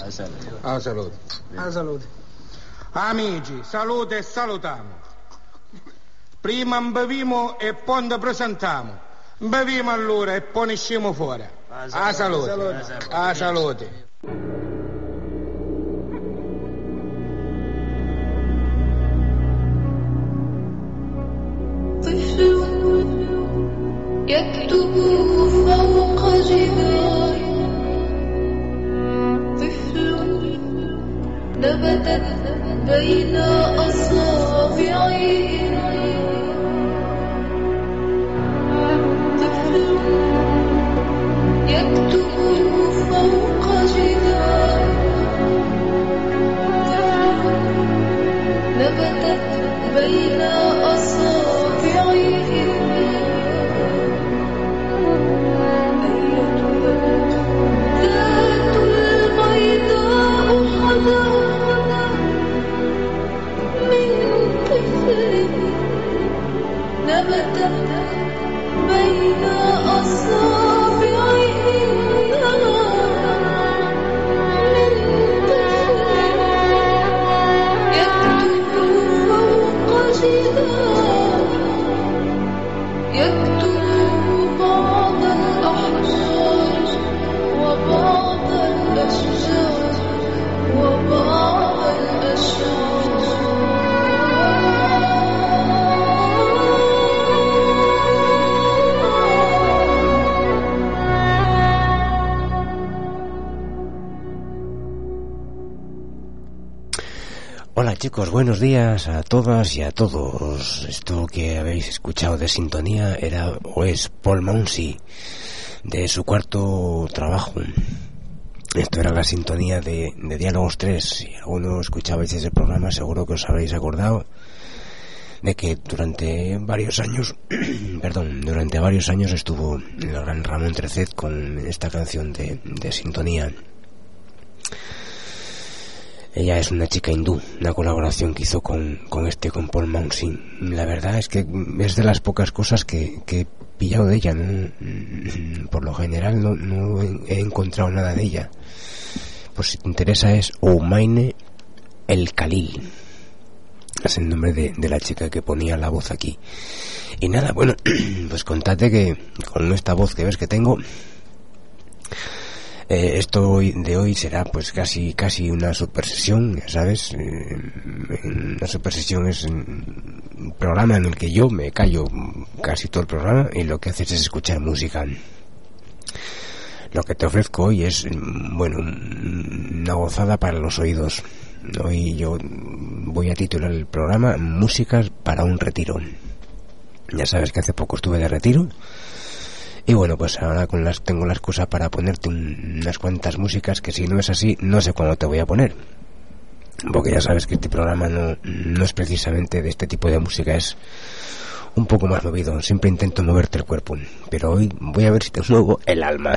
A salute. A salute. Amici, salute e salutiamo. Prima beviamo e poi presentiamo. Beviamo allora e poi ne usciamo fuori. A salute. A salute. يكتب فوق جدار طفل نبتت بين أصابعه طفل يكتب فوق جدار طفل نبتت بين أصابعه ذات البيضاء حضرنا من طفل نبتت بين أصابعه من طفل يكتب فوق جدار يكتب بعض الأحجار وبعض الأشجار وبعض الأشجار Hola chicos, buenos días a todas y a todos. Esto que habéis escuchado de sintonía era o es Paul Mounsey, de su cuarto trabajo. Esto era la sintonía de Diálogos 3. Si alguno escuchabais ese programa, seguro que os habréis acordado de que durante varios años estuvo el gran Ramón Trecet con esta canción de sintonía. Ella es una chica hindú, una colaboración que hizo con Paul Mounsey. La verdad es que es de las pocas cosas que he pillado de ella, ¿no? Por lo general no he encontrado nada de ella. Pues si te interesa es Oumaine El Khalil. Es el nombre de la chica que ponía la voz aquí. Y nada, bueno, pues contate que con esta voz que ves que tengo, esto de hoy será pues casi una super sesión, ya sabes. Una super sesión es un programa en el que yo me callo casi todo el programa y lo que haces es escuchar música. Lo que te ofrezco hoy es, bueno, una gozada para los oídos. Hoy yo voy a titular el programa Músicas para un retiro. Ya sabes que hace poco estuve de retiro. Y bueno, pues ahora tengo la excusa para ponerte unas cuantas músicas que si no es así, no sé cuándo te voy a poner. Porque ya sabes que este programa no es precisamente de este tipo de música, es un poco más movido. Siempre intento moverte el cuerpo, pero hoy voy a ver si te muevo el alma.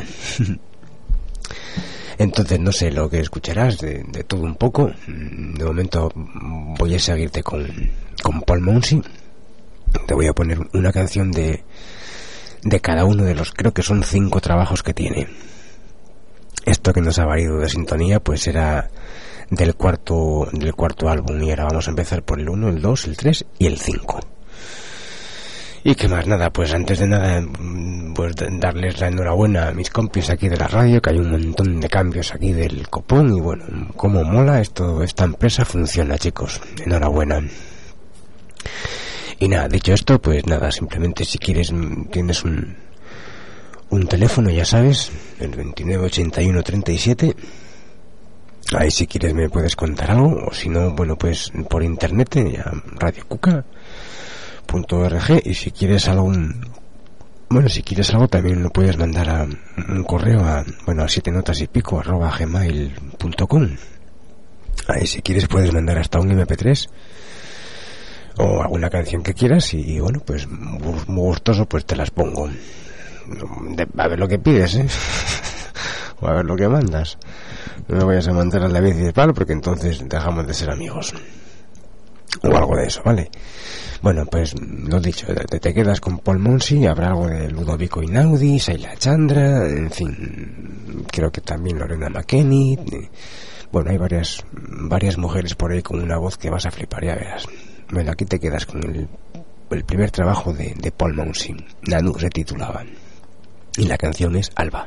Entonces no sé lo que escucharás, de todo un poco. De momento voy a seguirte con Paul Mounsey. Te voy a poner una canción de cada uno de los, creo que son 5 trabajos que tiene. Esto que nos ha variado de sintonía pues era del cuarto álbum, y ahora vamos a empezar por el 1, el 2, el 3 y el 5. Y qué más, nada, pues antes de nada pues darles la enhorabuena a mis compis aquí de la radio, que hay un montón de cambios aquí del copón, y bueno, cómo mola esta empresa funciona, chicos, enhorabuena. Y nada, dicho esto, pues nada, simplemente si quieres, tienes un teléfono, ya sabes, el 298137. Ahí si quieres me puedes contar algo, o si no, bueno, pues por internet, ya radiocuca.org, y si quieres algo también lo puedes mandar a un correo a 7notasypico@gmail.com. Ahí si quieres puedes mandar hasta un MP3 o alguna canción que quieras, y bueno, pues muy gustoso pues te las pongo. A ver lo que pides, o a ver lo que mandas. No me vayas a mandar a la bici de palo, porque entonces dejamos de ser amigos o algo de eso, ¿vale? Bueno, pues lo dicho, te quedas con Paul Mounsey, habrá algo de Ludovico Einaudi, Sheila Chandra, en fin, creo que también Lorena McKenney. Bueno, hay varias mujeres por ahí con una voz que vas a flipar, ya verás. Bueno, aquí te quedas con el primer trabajo de Paul Mounsin, Nanu se titulaba, y la canción es Alba.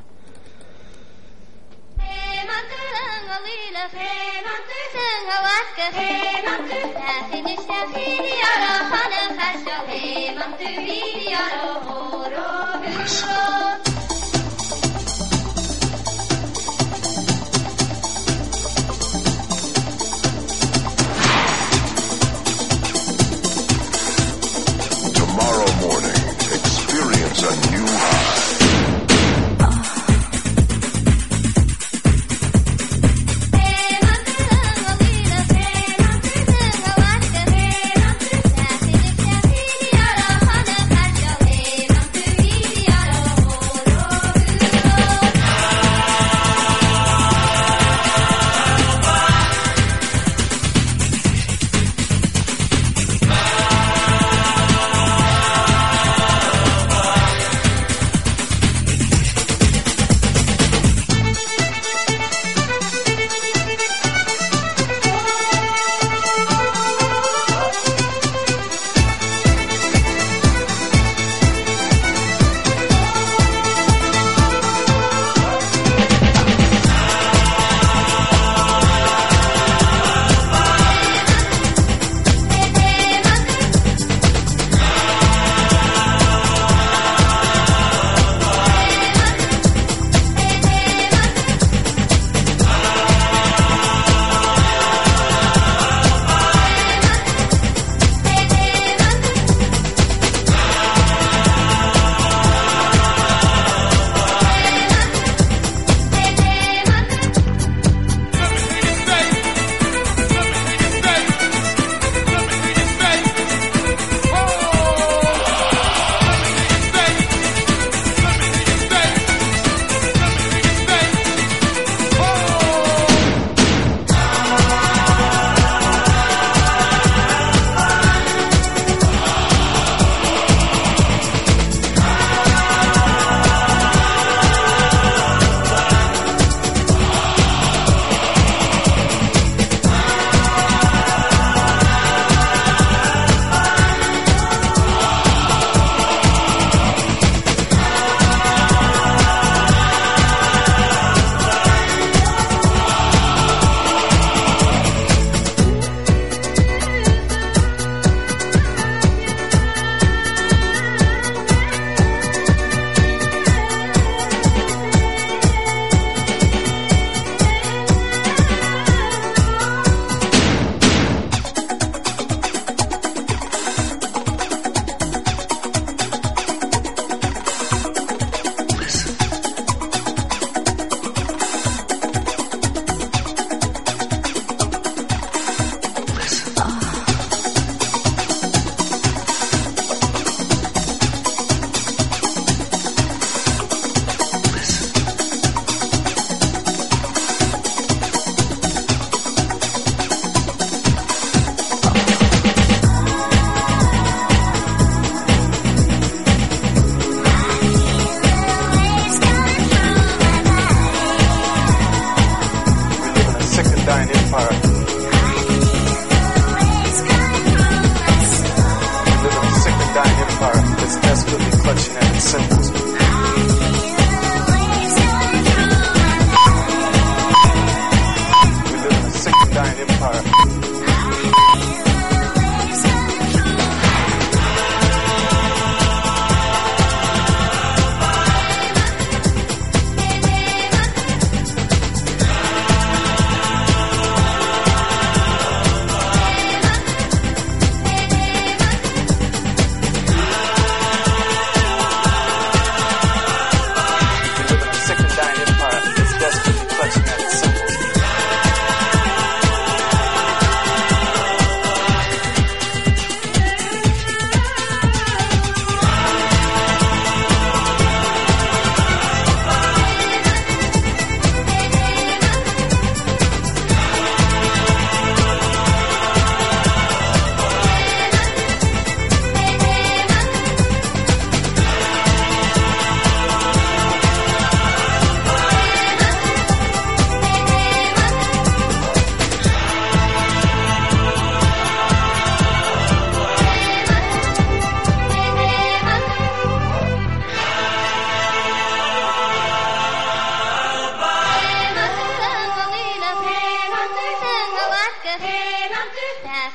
Tomorrow morning, experience a new high.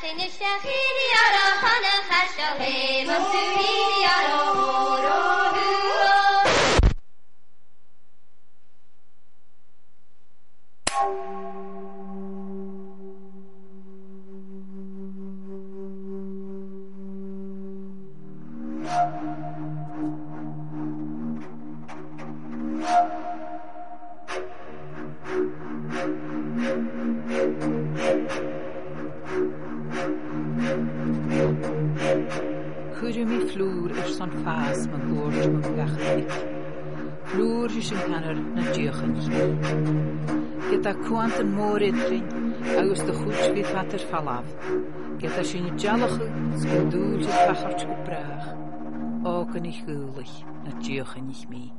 Cúrimi flúr son fás man gúirt man gachnic. Flúr is an canar na diochan. Get a cuant an mór idrin agus de chúch vi fatar fallaf. Get a sin jalachu skundúl is fachart go brach. Ágan ich gúlich na diochan ich mi.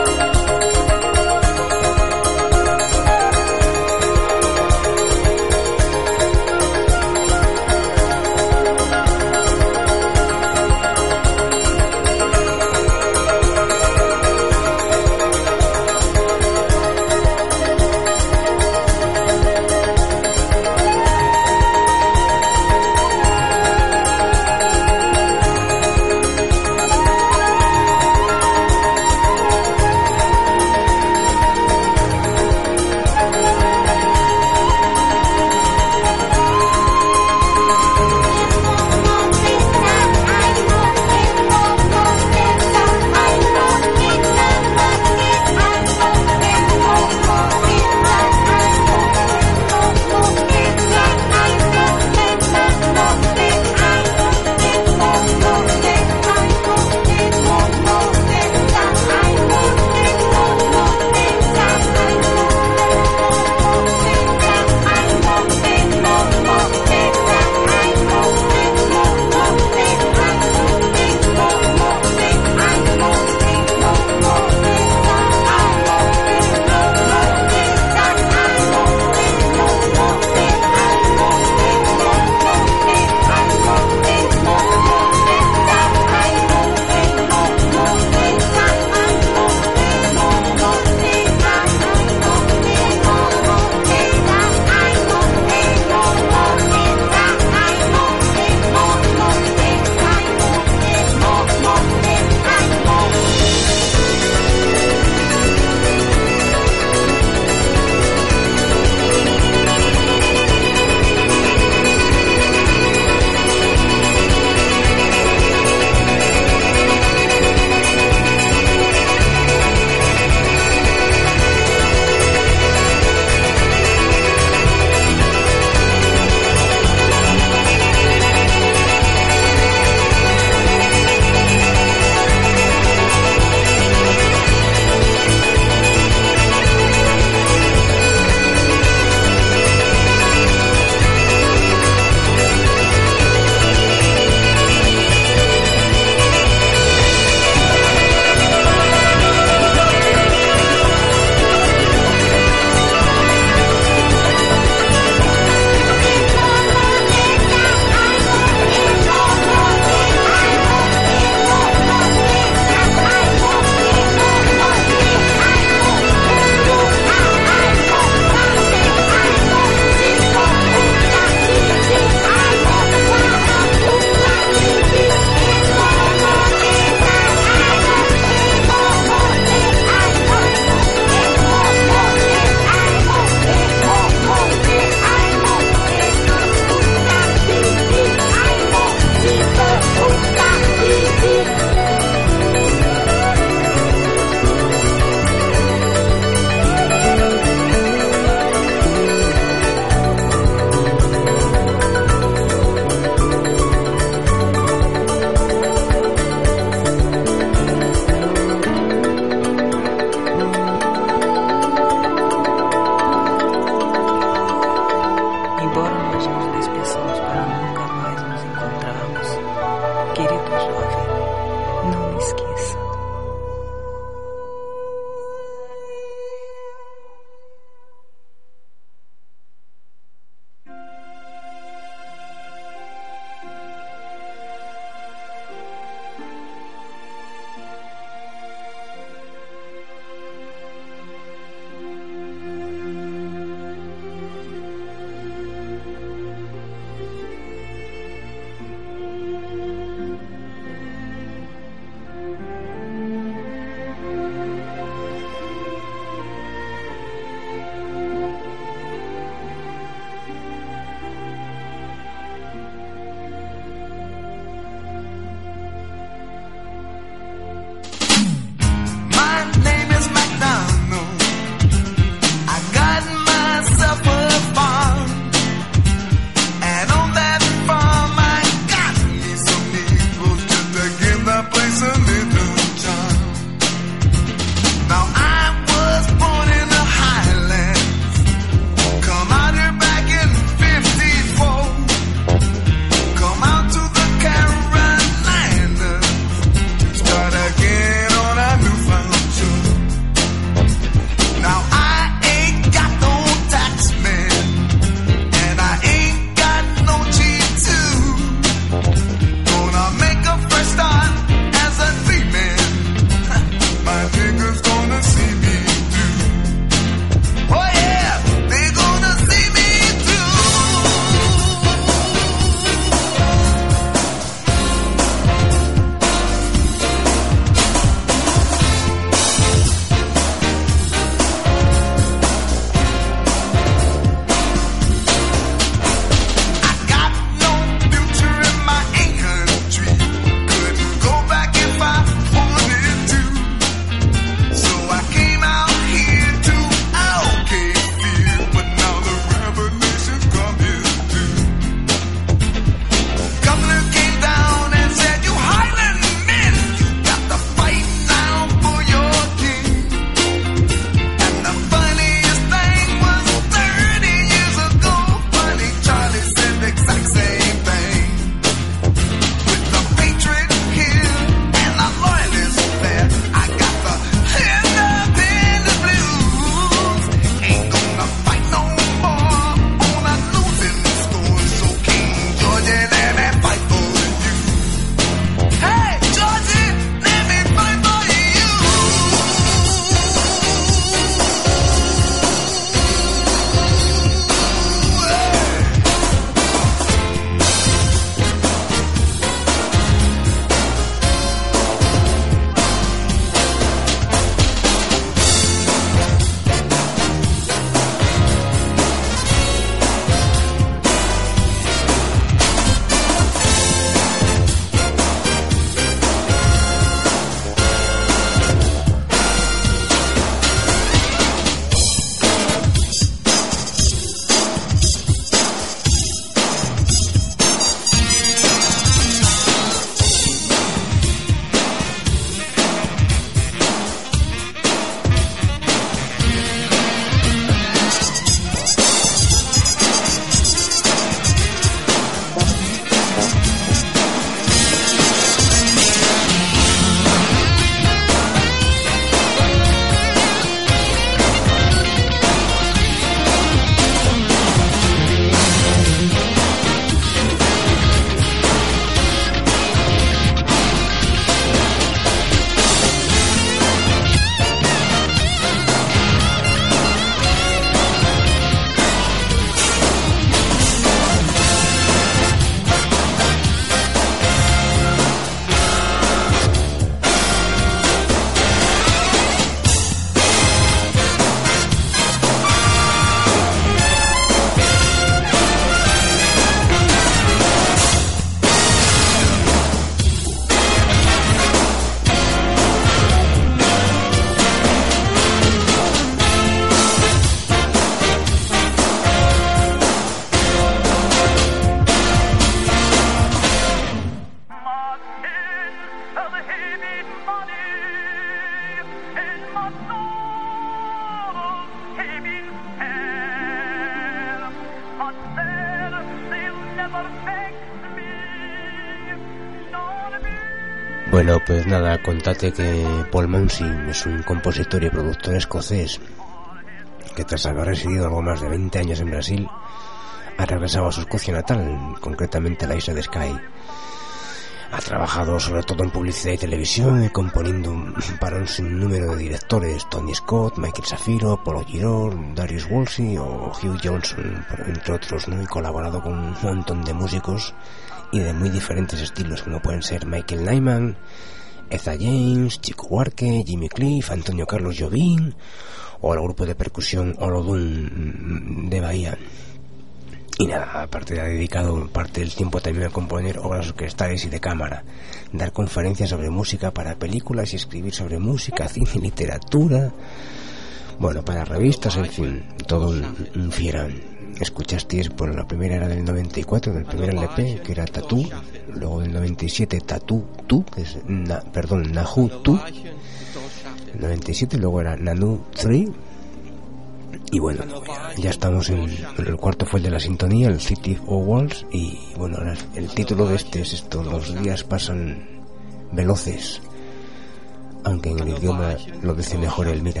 Bueno, pues nada, contate que Paul Mounsey es un compositor y productor escocés que tras haber residido algo más de 20 años en Brasil ha regresado a su Escocia natal, concretamente a la isla de Skye. Ha trabajado sobre todo en publicidad y televisión, componiendo para un sinnúmero de directores: Tony Scott, Michael Safiro, Polo Girard, Darius Wolsey o Hugh Johnson, entre otros, ¿no? Y colaborado con un montón de músicos y de muy diferentes estilos, como pueden ser Michael Nyman, Etha James, Chico Buarque, Jimmy Cliff, Antonio Carlos Jobim o el grupo de percusión Olodum de Bahía. Y nada, aparte ha dedicado parte del tiempo también a componer obras orquestales y de cámara, dar conferencias sobre música para películas y escribir sobre música, cine y literatura, bueno, para revistas, en fin, todo un fierán. Escuchasteis, por la primera era del 94, del primer LP, que era Tattoo, luego del 97 Tattoo 2, que es Nahu 2, el 97, luego era Nanu 3. Y bueno, ya estamos en el cuarto fue el de la sintonía, el City of Walls. Y bueno, ahora el título de este es esto: los días pasan veloces, aunque en el idioma lo dice mejor el Mira.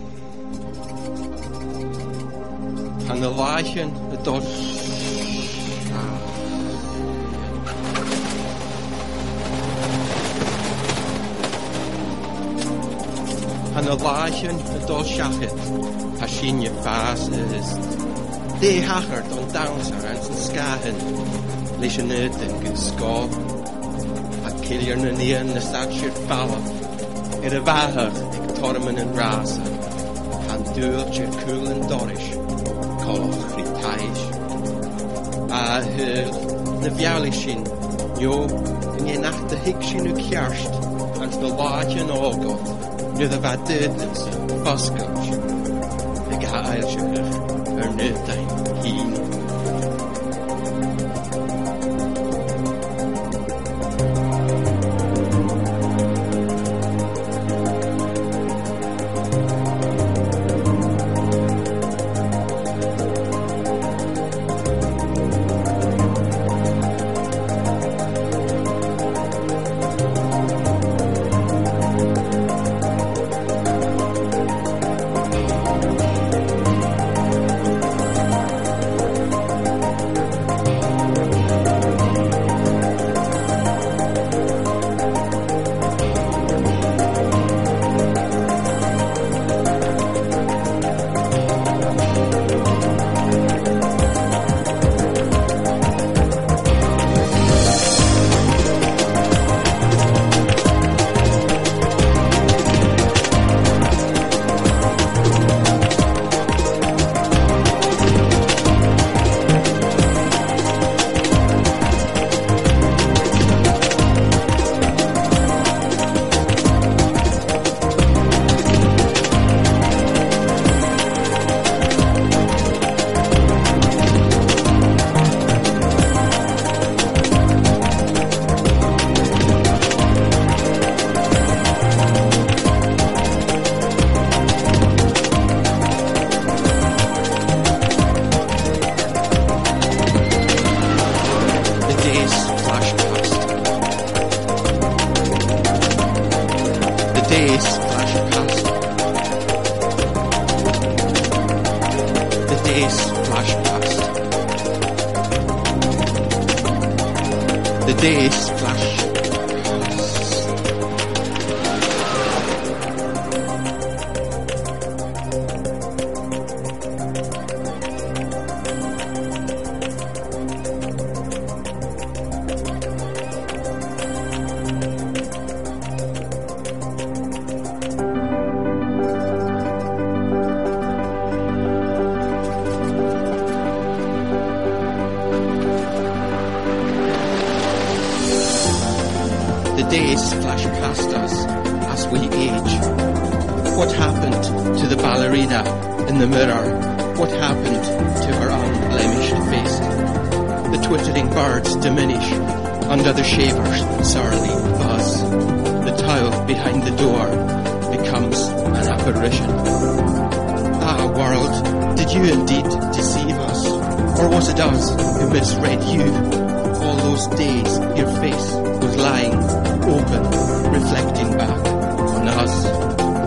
And the lion, the dog. And the lion, the dog shafted. Hashin your fast is. They haggard on downs around and scahin. Listen it and good score. A killier na near na satchir falla. A vahard, ik tormen and rasa. And duurt your cool and dorish. Coloch ritaish. A na vialishin. Jo, in je nacht de hikshin u kjerst. Als de laadje ågot. Nu de vad dödens vaskans. Ik ga eilsjøkker. Nøddein kino. Days flash past us as we age. What happened to the ballerina in the mirror? What happened to her unblemished face? The twittering birds diminish under the shaver's surly buzz. The tile behind the door becomes an apparition. apparition. Ah, world, did you indeed deceive us? Or was it us who misread you? All those days your face was lying open, reflecting back on us.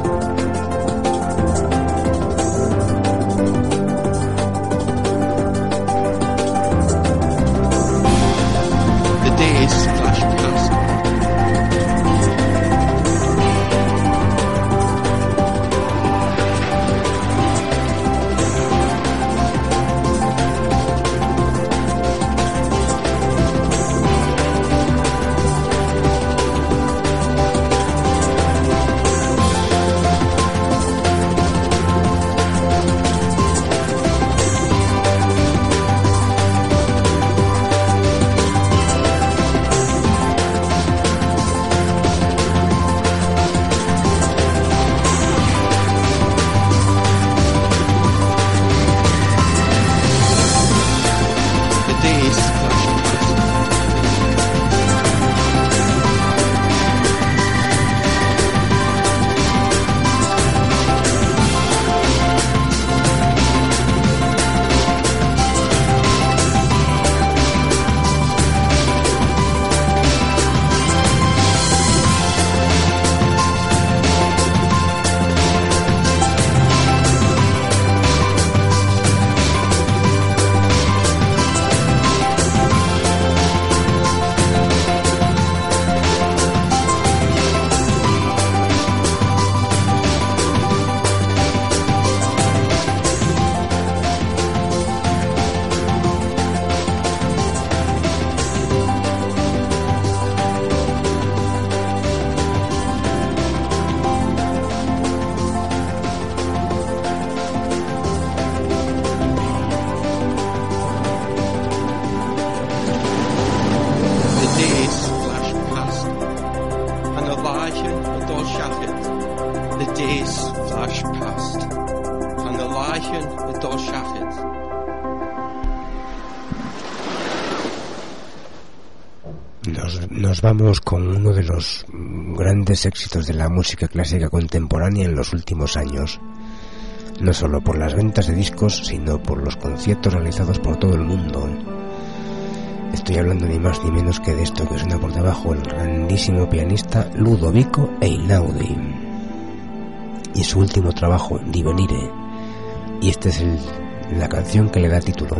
Nos vamos con uno de los grandes éxitos de la música clásica contemporánea en los últimos años, no solo por las ventas de discos, sino por los conciertos realizados por todo el mundo. Estoy hablando ni más ni menos que de esto que suena por debajo, el grandísimo pianista Ludovico Einaudi y su último trabajo, Divenire, y esta es la canción que le da título.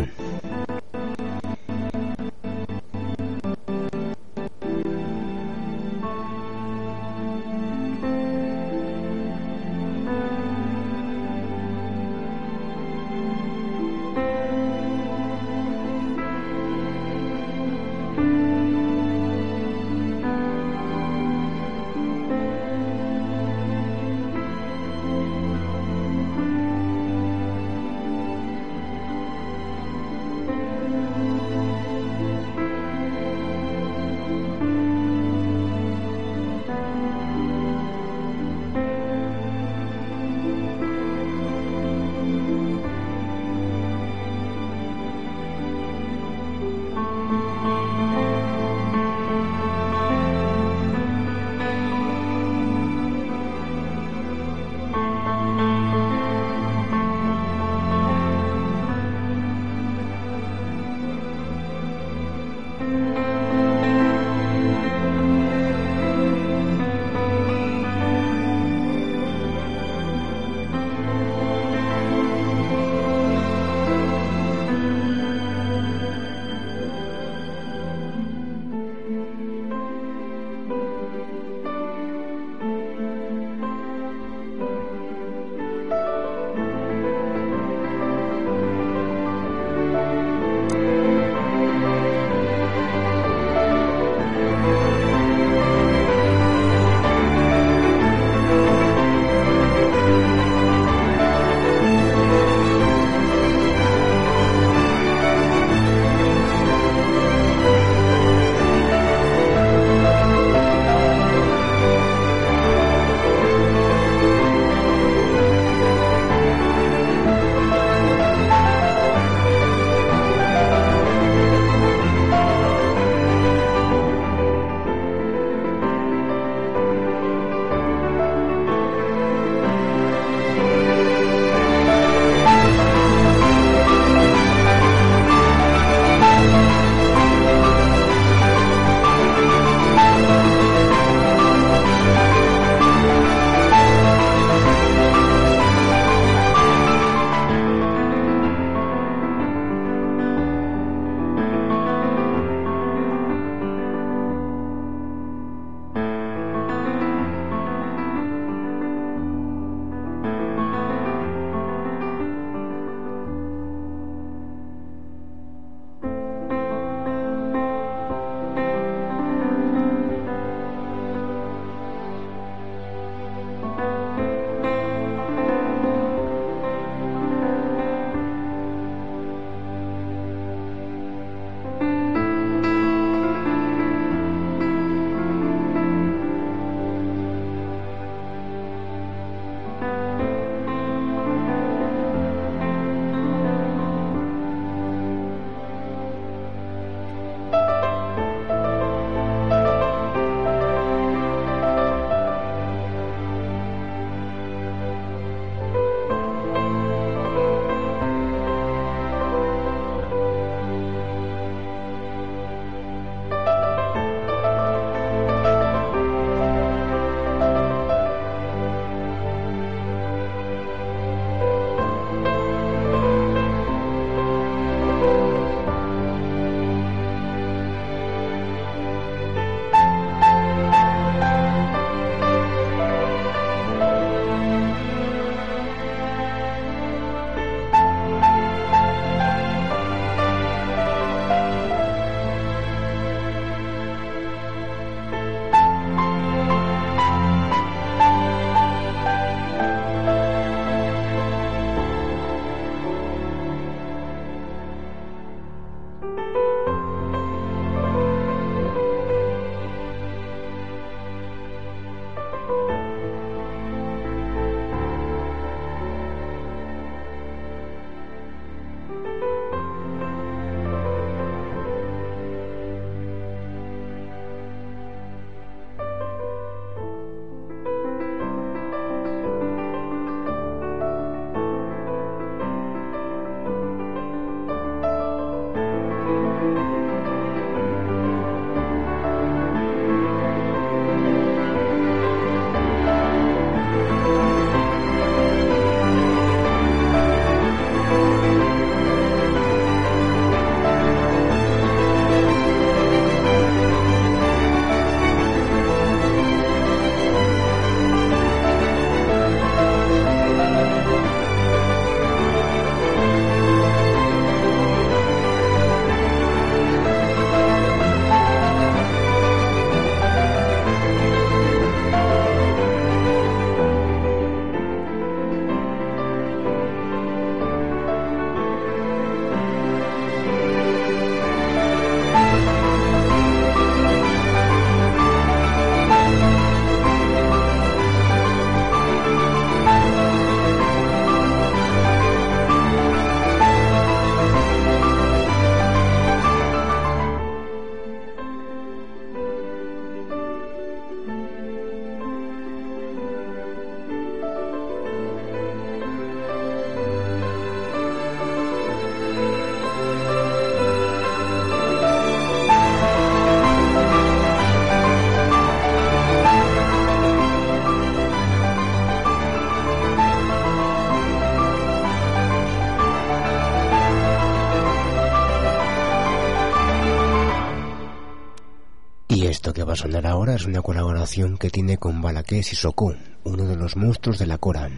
a sonar ahora es una colaboración que tiene con Balaké Sissoko, uno de los monstruos de la Kora.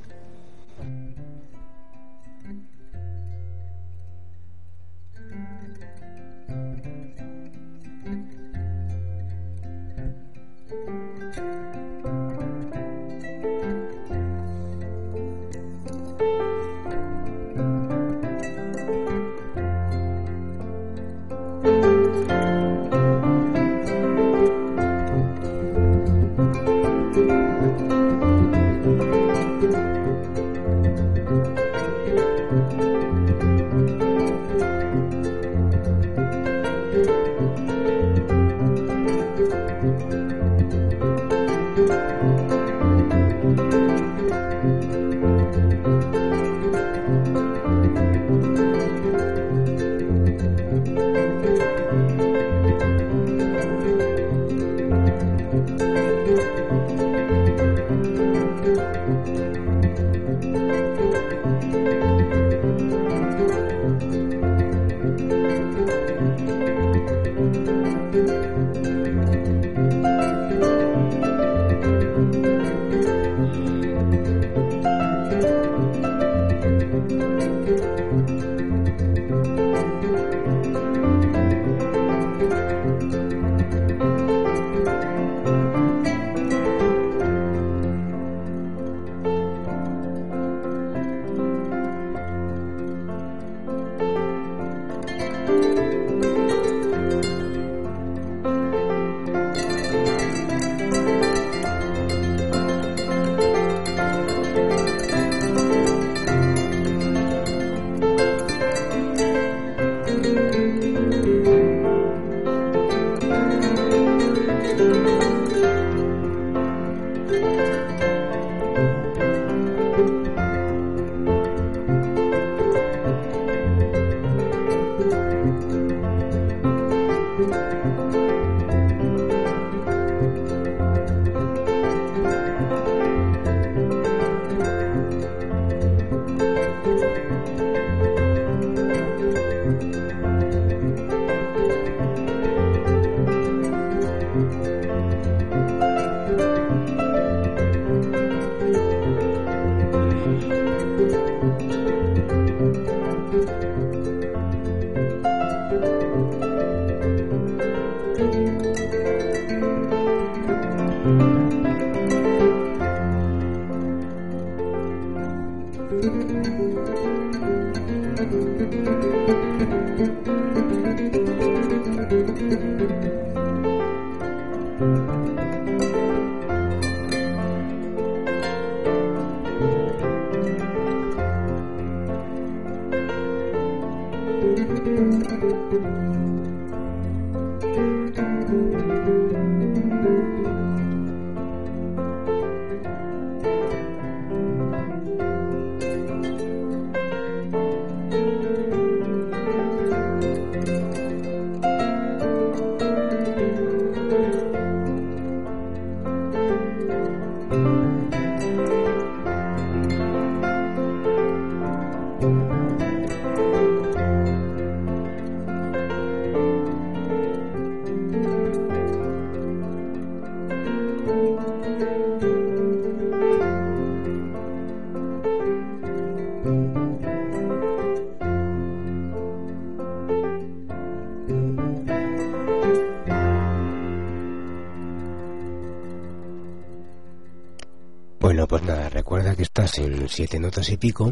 Bueno, pues nada, recuerda que estás en 7 notas y pico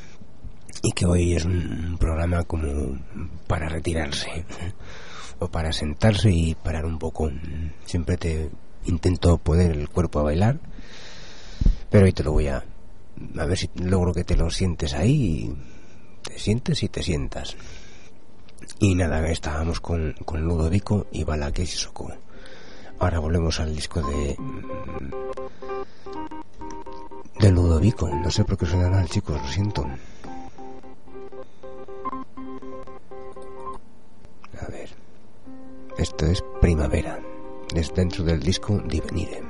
y que hoy es un programa como para retirarse o para sentarse y parar un poco. Siempre te intento poner el cuerpo a bailar, pero hoy te lo voy a ver si logro que te lo sientes ahí, te sientes y te sientas. Y nada, estábamos con Ludovico y Balaké Sissoko. Ahora volvemos al disco de Ludovico. No sé por qué suena mal, chicos, lo siento. A ver, esto es Primavera, es dentro del disco Divenire.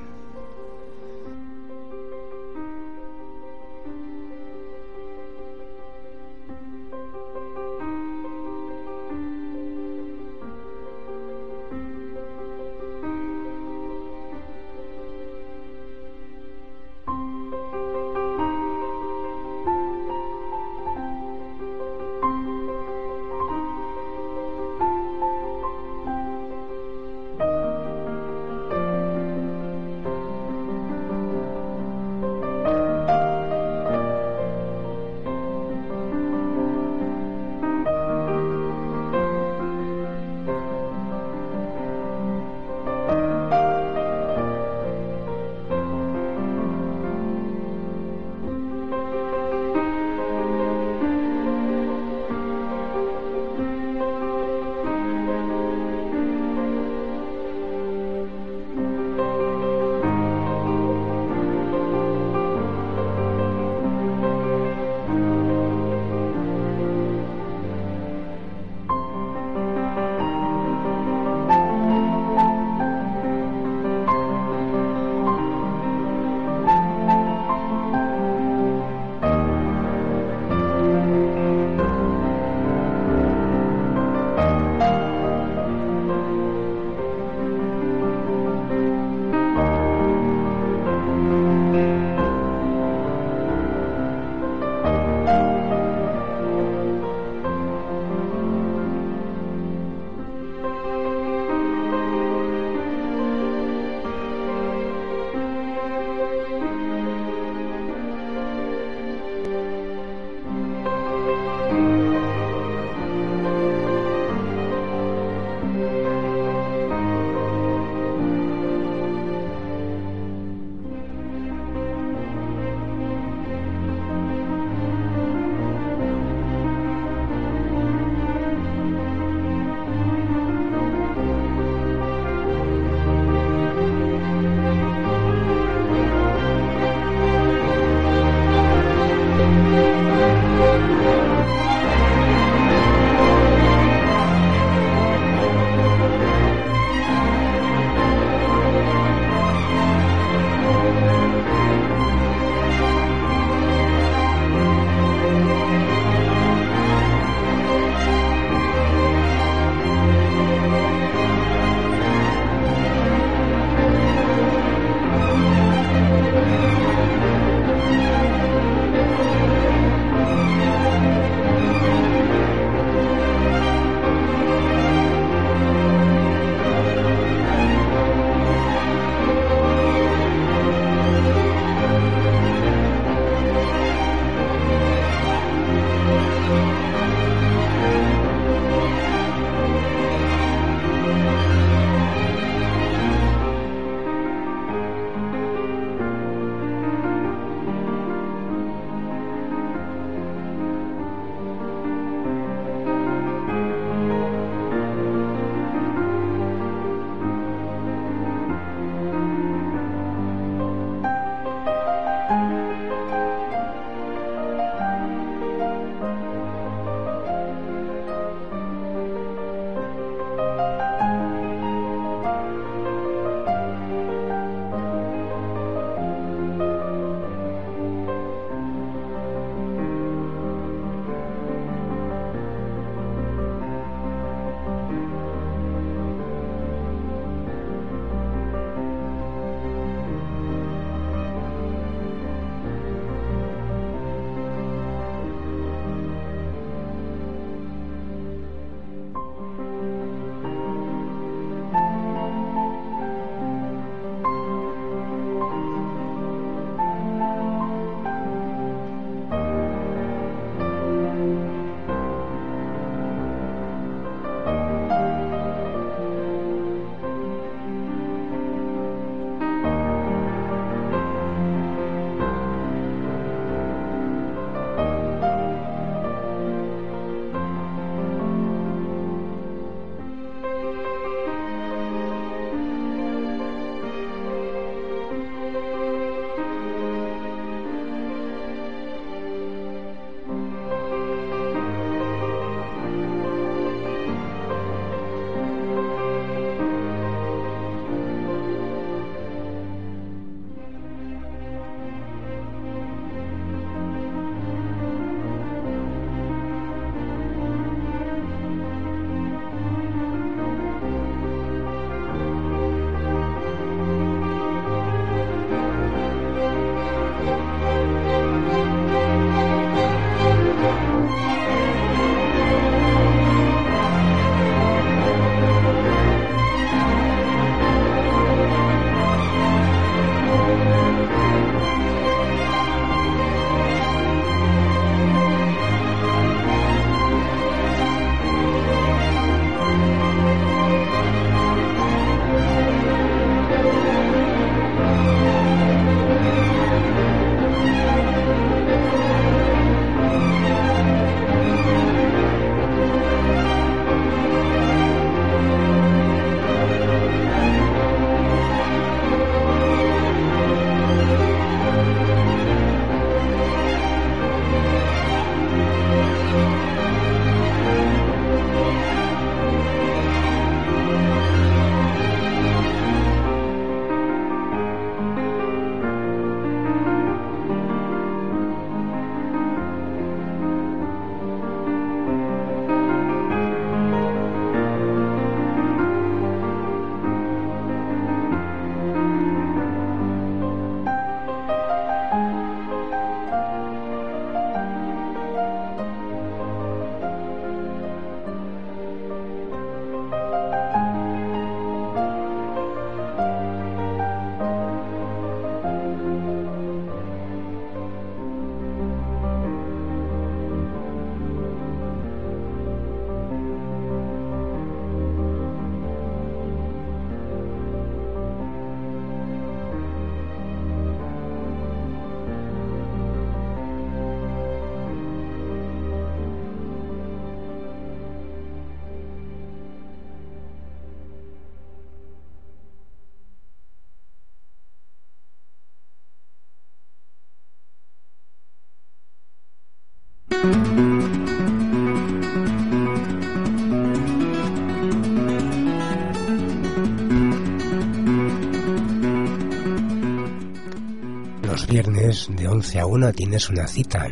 Los viernes de 11 a 1 tienes una cita.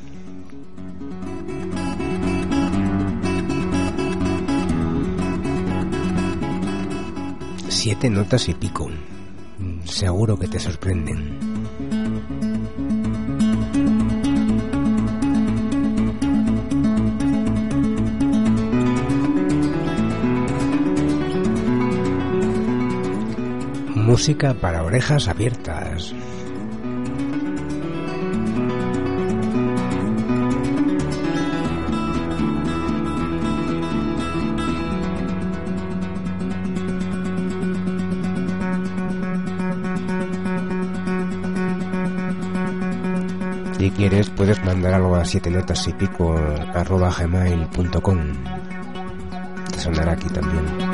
Siete notas y pico. Seguro que te sorprenden. Música para orejas abiertas. Si quieres puedes mandar algo a 7notasypico@gmail.com. Te sonará aquí también.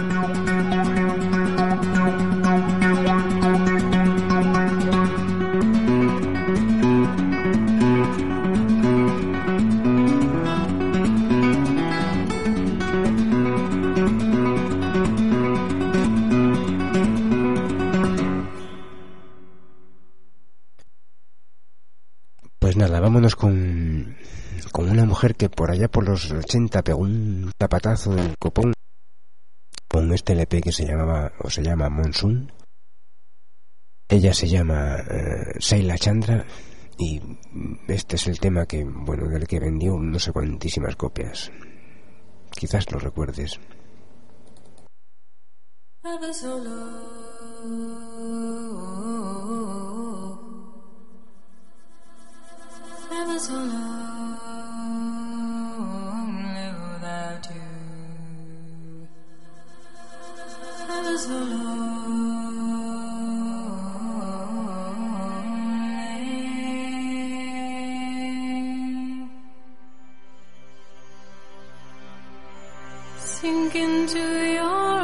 Pues nada, vámonos con una mujer que por allá por los 80 pegó un zapatazo del copón con este LP que se llama Monsoon. Ella se llama Sheila Chandra y este es el tema que, bueno, del que vendió no sé cuantísimas copias. Quizás lo recuerdes. Ever so low, ever so lonely without you, ever so lonely, sink into your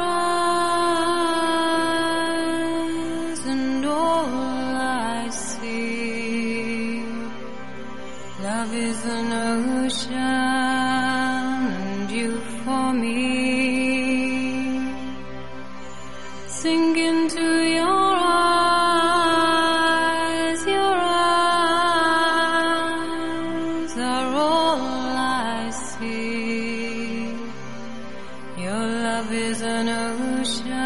eyes and all I see, love is an ocean and you for me, sink into your eyes are all I see, your love is an ocean.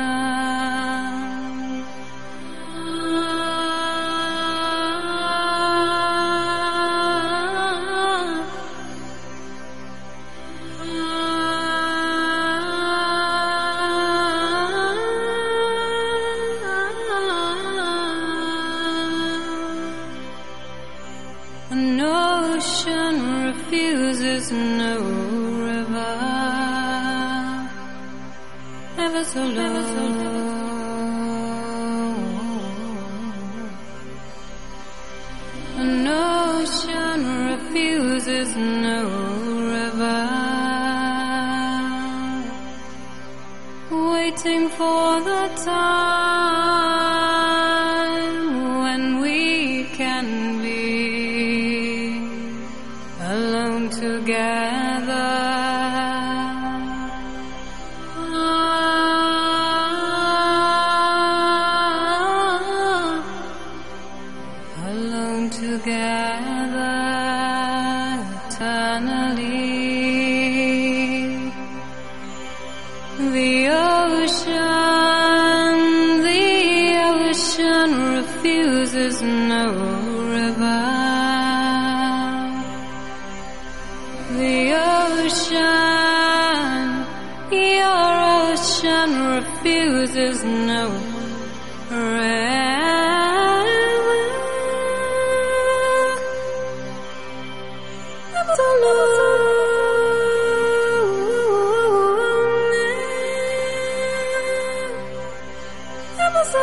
ocean refuses no river, ever so low. An ocean refuses no river, waiting for the time when we can be alone together. Alone together eternally. The ocean refuses no river. The ocean, your ocean refuses no river. Ever so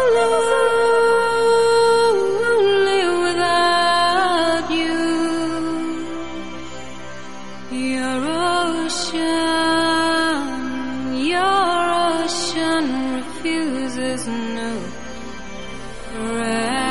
lonely without you. Your ocean refuses no river.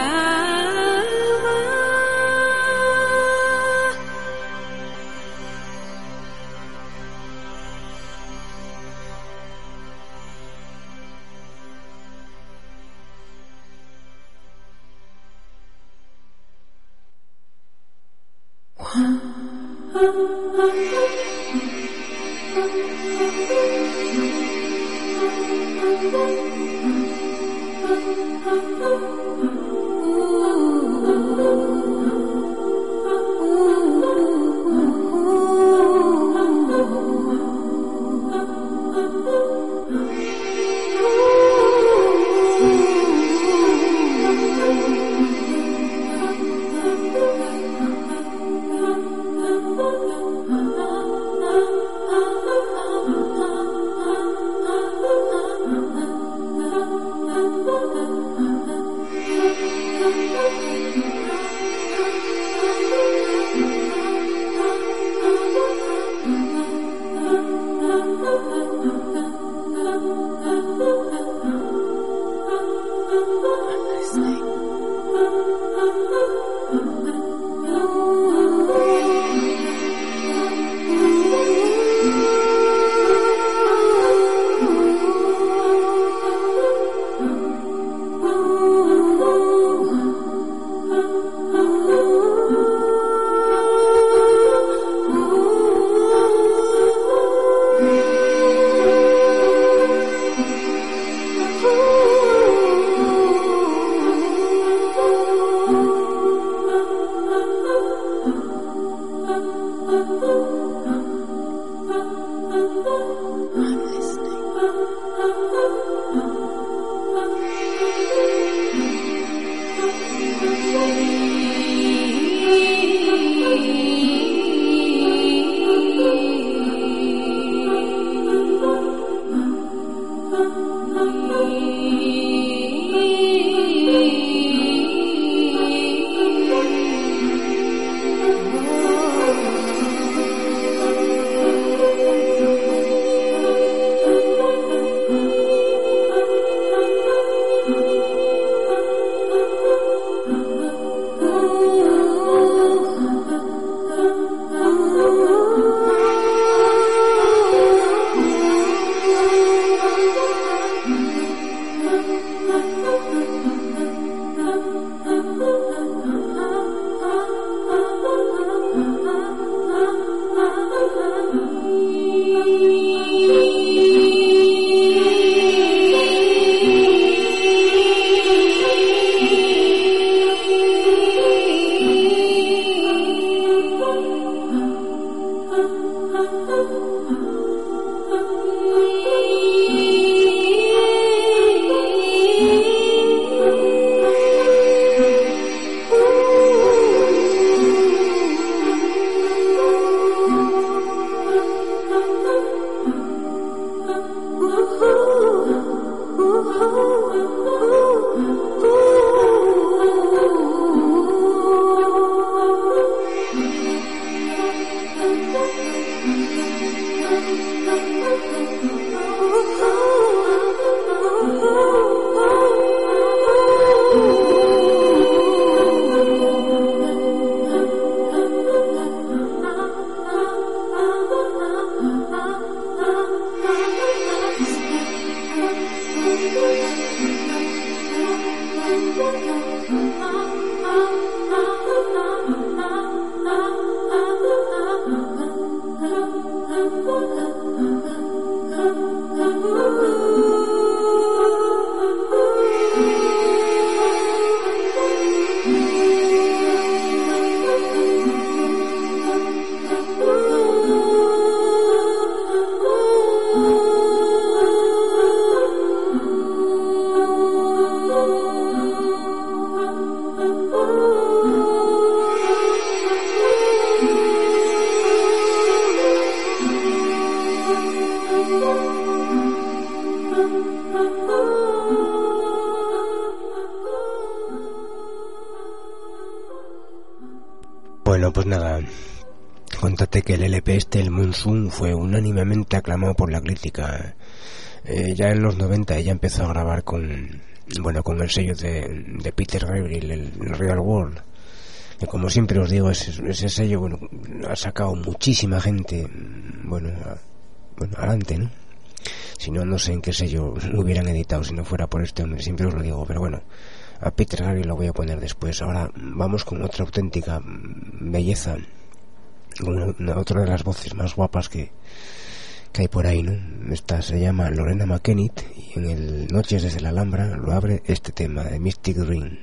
Bueno, pues nada, contate que el LP el Monsoon, fue unánimemente aclamado por la crítica. Ya en los 90 ella empezó a grabar con el sello de Peter Gabriel, el Real World, que como siempre os digo, ese sello ha sacado muchísima gente adelante, ¿no? Si no, no sé en qué sello lo hubieran editado si no fuera por este hombre, siempre os lo digo. Pero bueno, a Peter Gabriel lo voy a poner después. Ahora vamos con otra auténtica belleza, otra de las voces más guapas que hay por ahí, ¿no? Esta se llama Lorena McKennitt, y en el Noches desde la Alhambra lo abre este tema de Mystic Ring.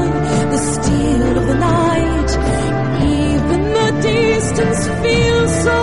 Feels so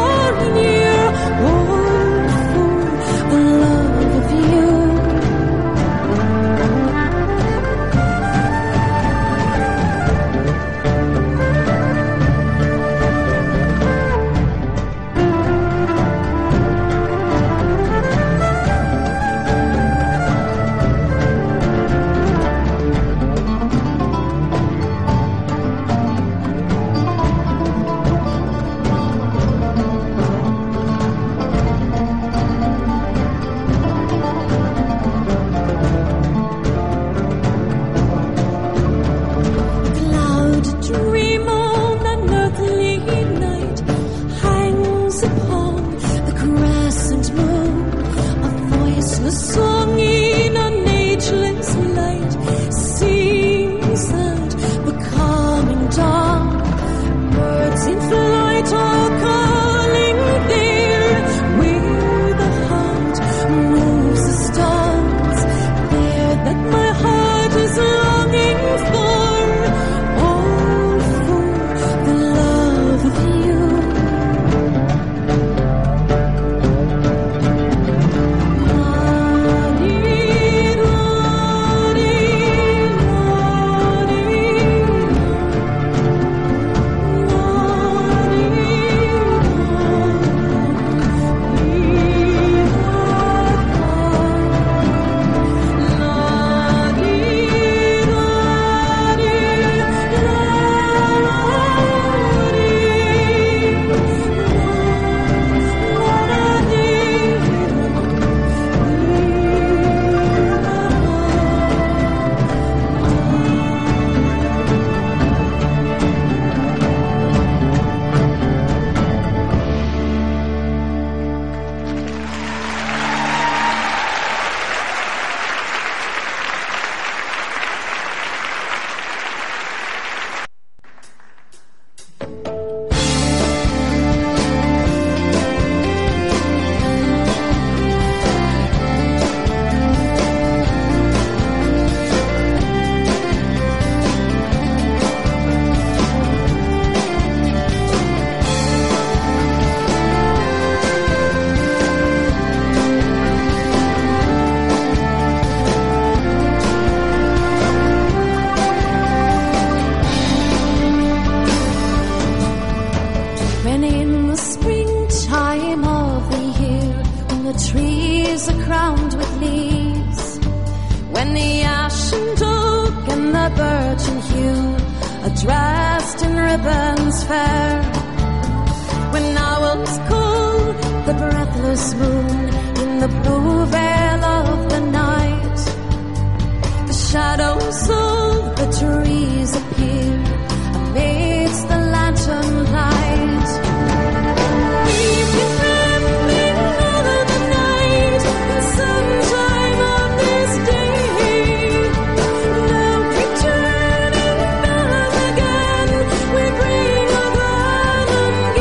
the trees are crowned with leaves, when the ashen oak and the birchen hue are dressed in ribbons fair, when owls call the breathless moon in the blue veil of the night, the shadows of the trees appear amidst the lantern light. We've been rambling all of the night in sunshine on this day, now returning back again, we bring a garland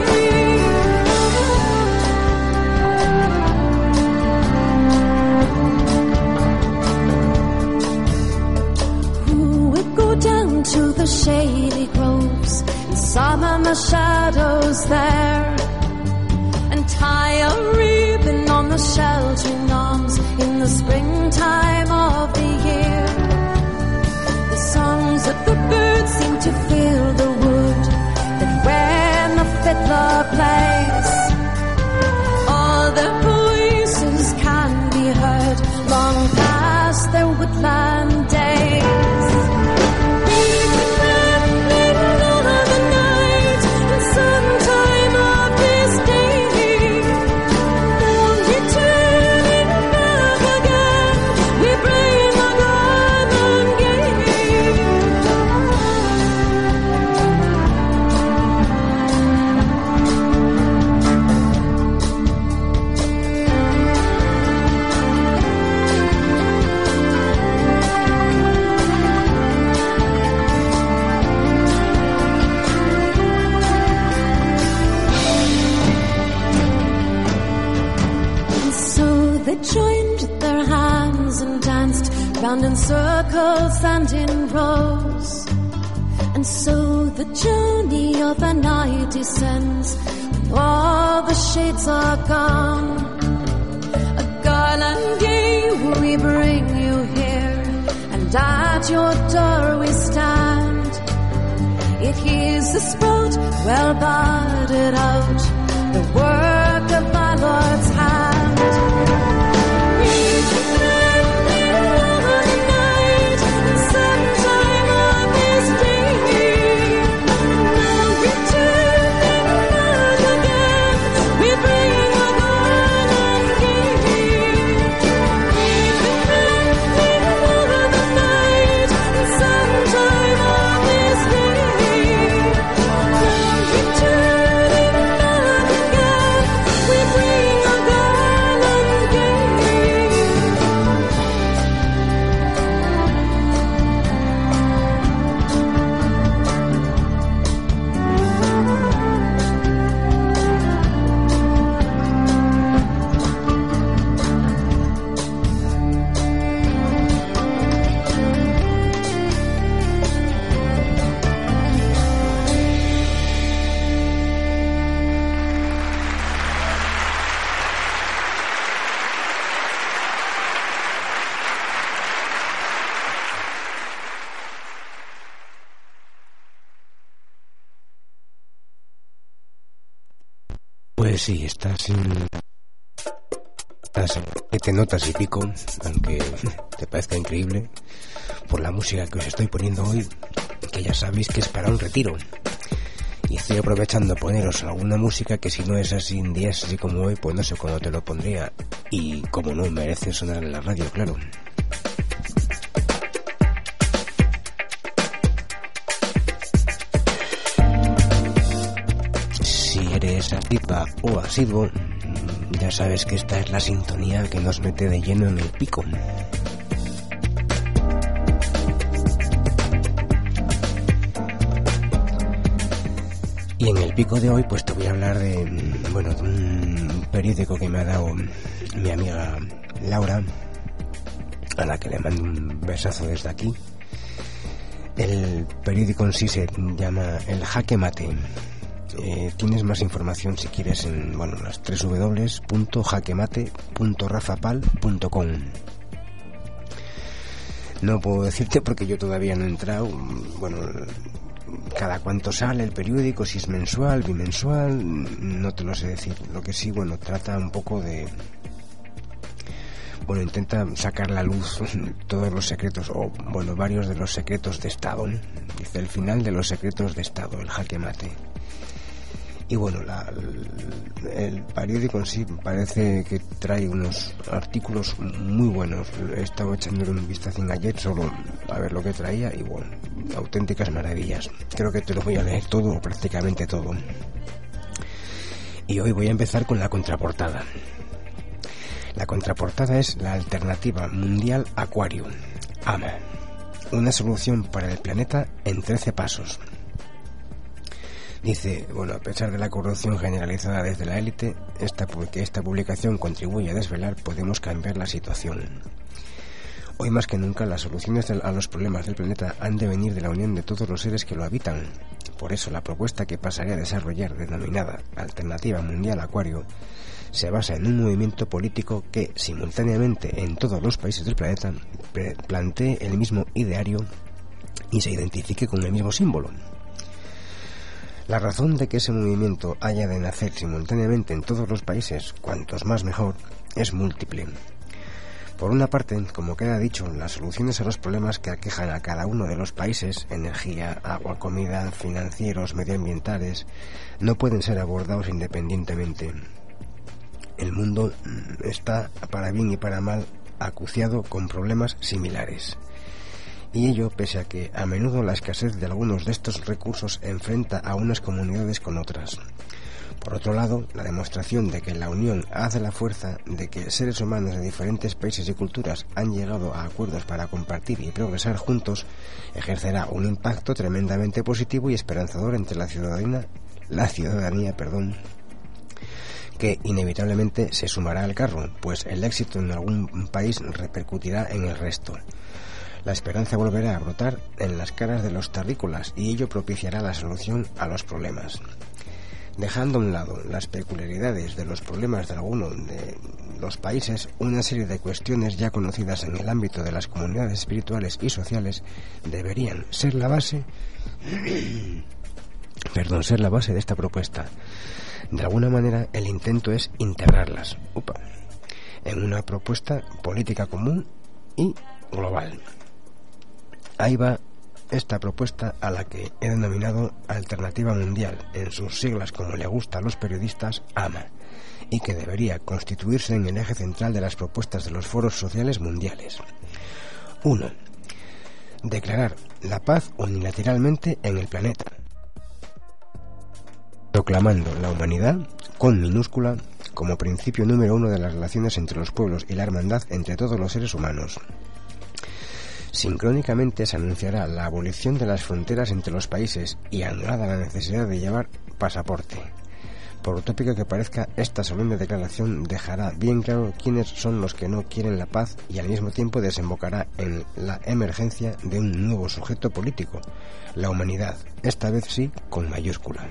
gay. Who would go down to the shady groves and summon the shadows there, and tie a ribbon on the sheltering arms in the springtime of the year? The songs of the birds seem to fill the wood, that when the fiddler plays, all their voices can be heard long past their woodland days. We've been rambling all of the night in sometime of this day, now returning back again, we bring a garland gay. And so they joined their hands and danced round in circles and in rows. And so the journey of the night descends when all the shades are gone. A garland gay we bring you here, and at your door we stand. It is a sprout well budded out, the work of my Lord's hand. We've been rambling all of the night in sometime of this day, now returning back again, we bring a garland gay. We've been rambling all of the night in sometime of this day, now returning back again, we bring a garland gay. Pues sí, estás en 7 notas y pico, aunque te parezca increíble, por la música que os estoy poniendo hoy, que ya sabéis que es para un retiro. Y estoy aprovechando poneros alguna música que si no es así en días así como hoy, pues no sé cuándo te lo pondría. Y como no, merece sonar en la radio, claro. Si eres activa o asiduo, ya sabes que esta es la sintonía que nos mete de lleno en el pico. Y en el pico de hoy pues te voy a hablar de, bueno, de un periódico que me ha dado mi amiga Laura, a la que le mando un besazo desde aquí. El periódico en sí se llama El Jaque Mate. Tienes más información si quieres en, bueno, las www.jaquemate.rafapal.com. No puedo decirte porque yo todavía no he entrado. Bueno, cada cuánto sale el periódico, si es mensual, bimensual, no te lo sé decir. Lo que sí, bueno, trata un poco de bueno, intenta sacar a la luz todos los secretos, o bueno, varios de los secretos de Estado, ¿no? Dice el final de los secretos de Estado, el jaque mate. Y bueno, el periódico en sí parece que trae unos artículos muy buenos. He estado echándole un vistacín ayer solo a ver lo que traía y bueno, auténticas maravillas. Creo que te lo voy a leer todo, o prácticamente todo. Y hoy voy a empezar con la contraportada. La contraportada es la Alternativa Mundial Aquarium, AMA. Una solución para el planeta en 13 pasos. Dice, bueno, a pesar de la corrupción generalizada desde la élite, que esta publicación contribuye a desvelar, podemos cambiar la situación. Hoy más que nunca, las soluciones a los problemas del planeta han de venir de la unión de todos los seres que lo habitan. Por eso, la propuesta que pasaré a desarrollar, denominada Alternativa Mundial Acuario, se basa en un movimiento político que, simultáneamente en todos los países del planeta, plantee el mismo ideario y se identifique con el mismo símbolo. La razón de que ese movimiento haya de nacer simultáneamente en todos los países, cuantos más mejor, es múltiple. Por una parte, como queda dicho, las soluciones a los problemas que aquejan a cada uno de los países, energía, agua, comida, financieros, medioambientales, no pueden ser abordados independientemente. El mundo está, para bien y para mal, acuciado con problemas similares. Y ello pese a que a menudo la escasez de algunos de estos recursos enfrenta a unas comunidades con otras. Por otro lado, la demostración de que la unión hace la fuerza, de que seres humanos de diferentes países y culturas han llegado a acuerdos para compartir y progresar juntos, ejercerá un impacto tremendamente positivo y esperanzador entre la ciudadanía, que inevitablemente se sumará al carro, pues el éxito en algún país repercutirá en el resto. La esperanza volverá a brotar en las caras de los terrícolas y ello propiciará la solución a los problemas. Dejando a un lado las peculiaridades de los problemas de alguno de los países, una serie de cuestiones ya conocidas en el ámbito de las comunidades espirituales y sociales deberían ser la base de esta propuesta. De alguna manera, el intento es integrarlas en una propuesta política común y global. Ahí va esta propuesta a la que he denominado Alternativa Mundial, en sus siglas como le gusta a los periodistas, AMA, y que debería constituirse en el eje central de las propuestas de los foros sociales mundiales. 1. Declarar la paz unilateralmente en el planeta, proclamando la humanidad, con minúscula, como principio número 1 de las relaciones entre los pueblos y la hermandad entre todos los seres humanos. Sincrónicamente se anunciará la abolición de las fronteras entre los países y anulada la necesidad de llevar pasaporte. Por utópica que parezca, esta solemne declaración dejará bien claro quiénes son los que no quieren la paz y al mismo tiempo desembocará en la emergencia de un nuevo sujeto político, la humanidad, esta vez sí con mayúscula.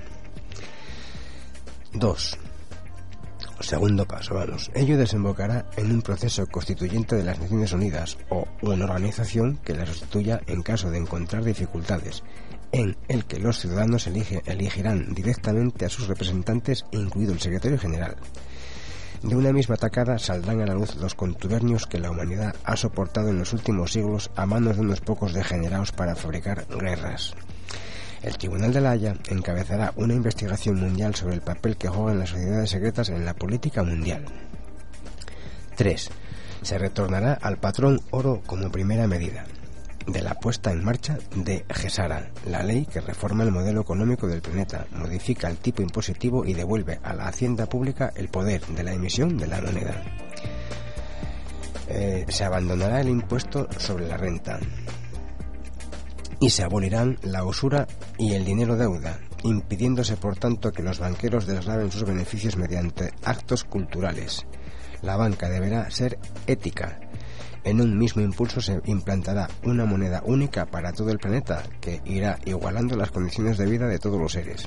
2. Segundo paso, ello desembocará en un proceso constituyente de las Naciones Unidas o una organización que la sustituya en caso de encontrar dificultades, en el que los ciudadanos elegirán directamente a sus representantes, incluido el secretario general. De una misma tacada saldrán a la luz los contubernios que la humanidad ha soportado en los últimos siglos a manos de unos pocos degenerados para fabricar guerras. El Tribunal de la Haya encabezará una investigación mundial sobre el papel que juegan las sociedades secretas en la política mundial. 3. Se retornará al patrón oro como primera medida de la puesta en marcha de GESARA, la ley que reforma el modelo económico del planeta, modifica el tipo impositivo y devuelve a la hacienda pública el poder de la emisión de la moneda. Se abandonará el impuesto sobre la renta y se abolirán la usura y el dinero deuda, impidiéndose por tanto que los banqueros desgraven sus beneficios mediante actos culturales. La banca deberá ser ética. En un mismo impulso se implantará una moneda única para todo el planeta que irá igualando las condiciones de vida de todos los seres.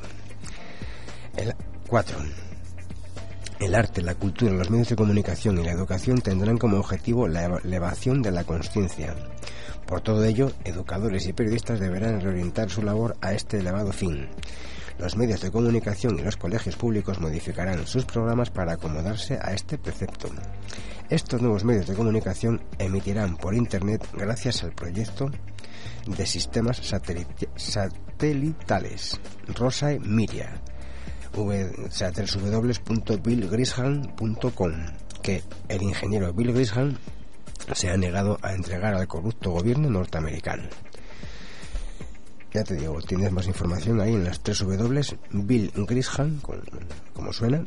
4. El arte, la cultura, los medios de comunicación y la educación tendrán como objetivo la elevación de la consciencia. Por todo ello, educadores y periodistas deberán reorientar su labor a este elevado fin. Los medios de comunicación y los colegios públicos modificarán sus programas para acomodarse a este precepto. Estos nuevos medios de comunicación emitirán por Internet gracias al proyecto de sistemas satelitales Rosae Miria, www.billgrisham.com, que el ingeniero Bill Grisham se ha negado a entregar al corrupto gobierno norteamericano. Ya te digo, tienes más información ahí en las 3 W, Bill Grisham, como suena,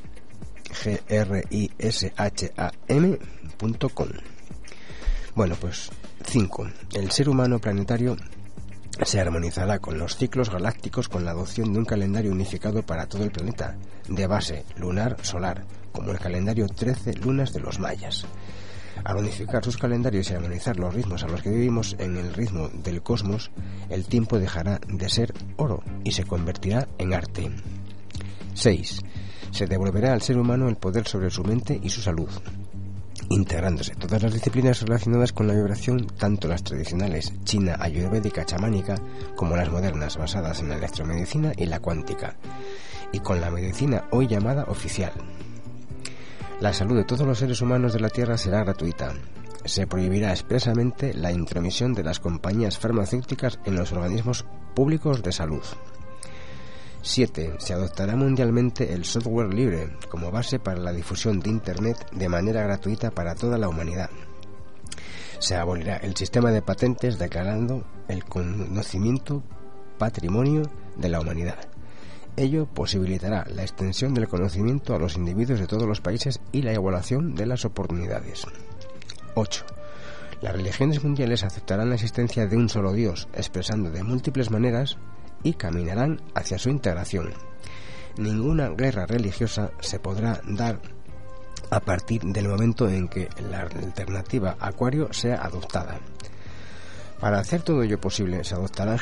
grisham.com. Bueno, pues 5. El ser humano planetario se armonizará con los ciclos galácticos con la adopción de un calendario unificado para todo el planeta, de base lunar-solar, como el calendario 13 lunas de los mayas. Al unificar sus calendarios y armonizar los ritmos a los que vivimos en el ritmo del cosmos, el tiempo dejará de ser oro y se convertirá en arte. 6. Se devolverá al ser humano el poder sobre su mente y su salud, integrándose todas las disciplinas relacionadas con la vibración, tanto las tradicionales china, ayurvédica, chamánica, como las modernas basadas en la electromedicina y la cuántica, y con la medicina hoy llamada oficial. La salud de todos los seres humanos de la Tierra será gratuita. Se prohibirá expresamente la intromisión de las compañías farmacéuticas en los organismos públicos de salud. 7. Se adoptará mundialmente el software libre como base para la difusión de Internet de manera gratuita para toda la humanidad. Se abolirá el sistema de patentes declarando el conocimiento patrimonio de la humanidad. Ello posibilitará la extensión del conocimiento a los individuos de todos los países y la igualación de las oportunidades. 8. Las religiones mundiales aceptarán la existencia de un solo Dios, expresando de múltiples maneras, y caminarán hacia su integración. Ninguna guerra religiosa se podrá dar a partir del momento en que la alternativa Acuario sea adoptada. Para hacer todo ello posible, se adoptarán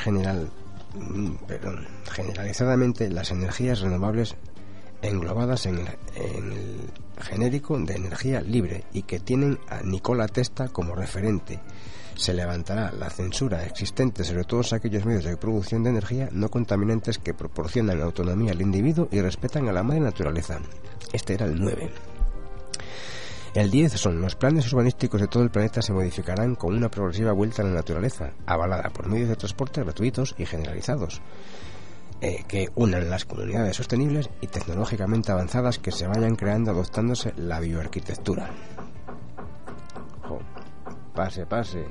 generalizadamente las energías renovables englobadas en el genérico de energía libre y que tienen a Nikola Tesla como referente. Se levantará la censura existente sobre todos aquellos medios de producción de energía no contaminantes que proporcionan autonomía al individuo y respetan a la madre naturaleza. Este era el 9. El 10 son los planes urbanísticos de todo el planeta se modificarán con una progresiva vuelta a la naturaleza, avalada por medios de transporte gratuitos y generalizados, que unan las comunidades sostenibles y tecnológicamente avanzadas que se vayan creando adoptándose la bioarquitectura. Pase.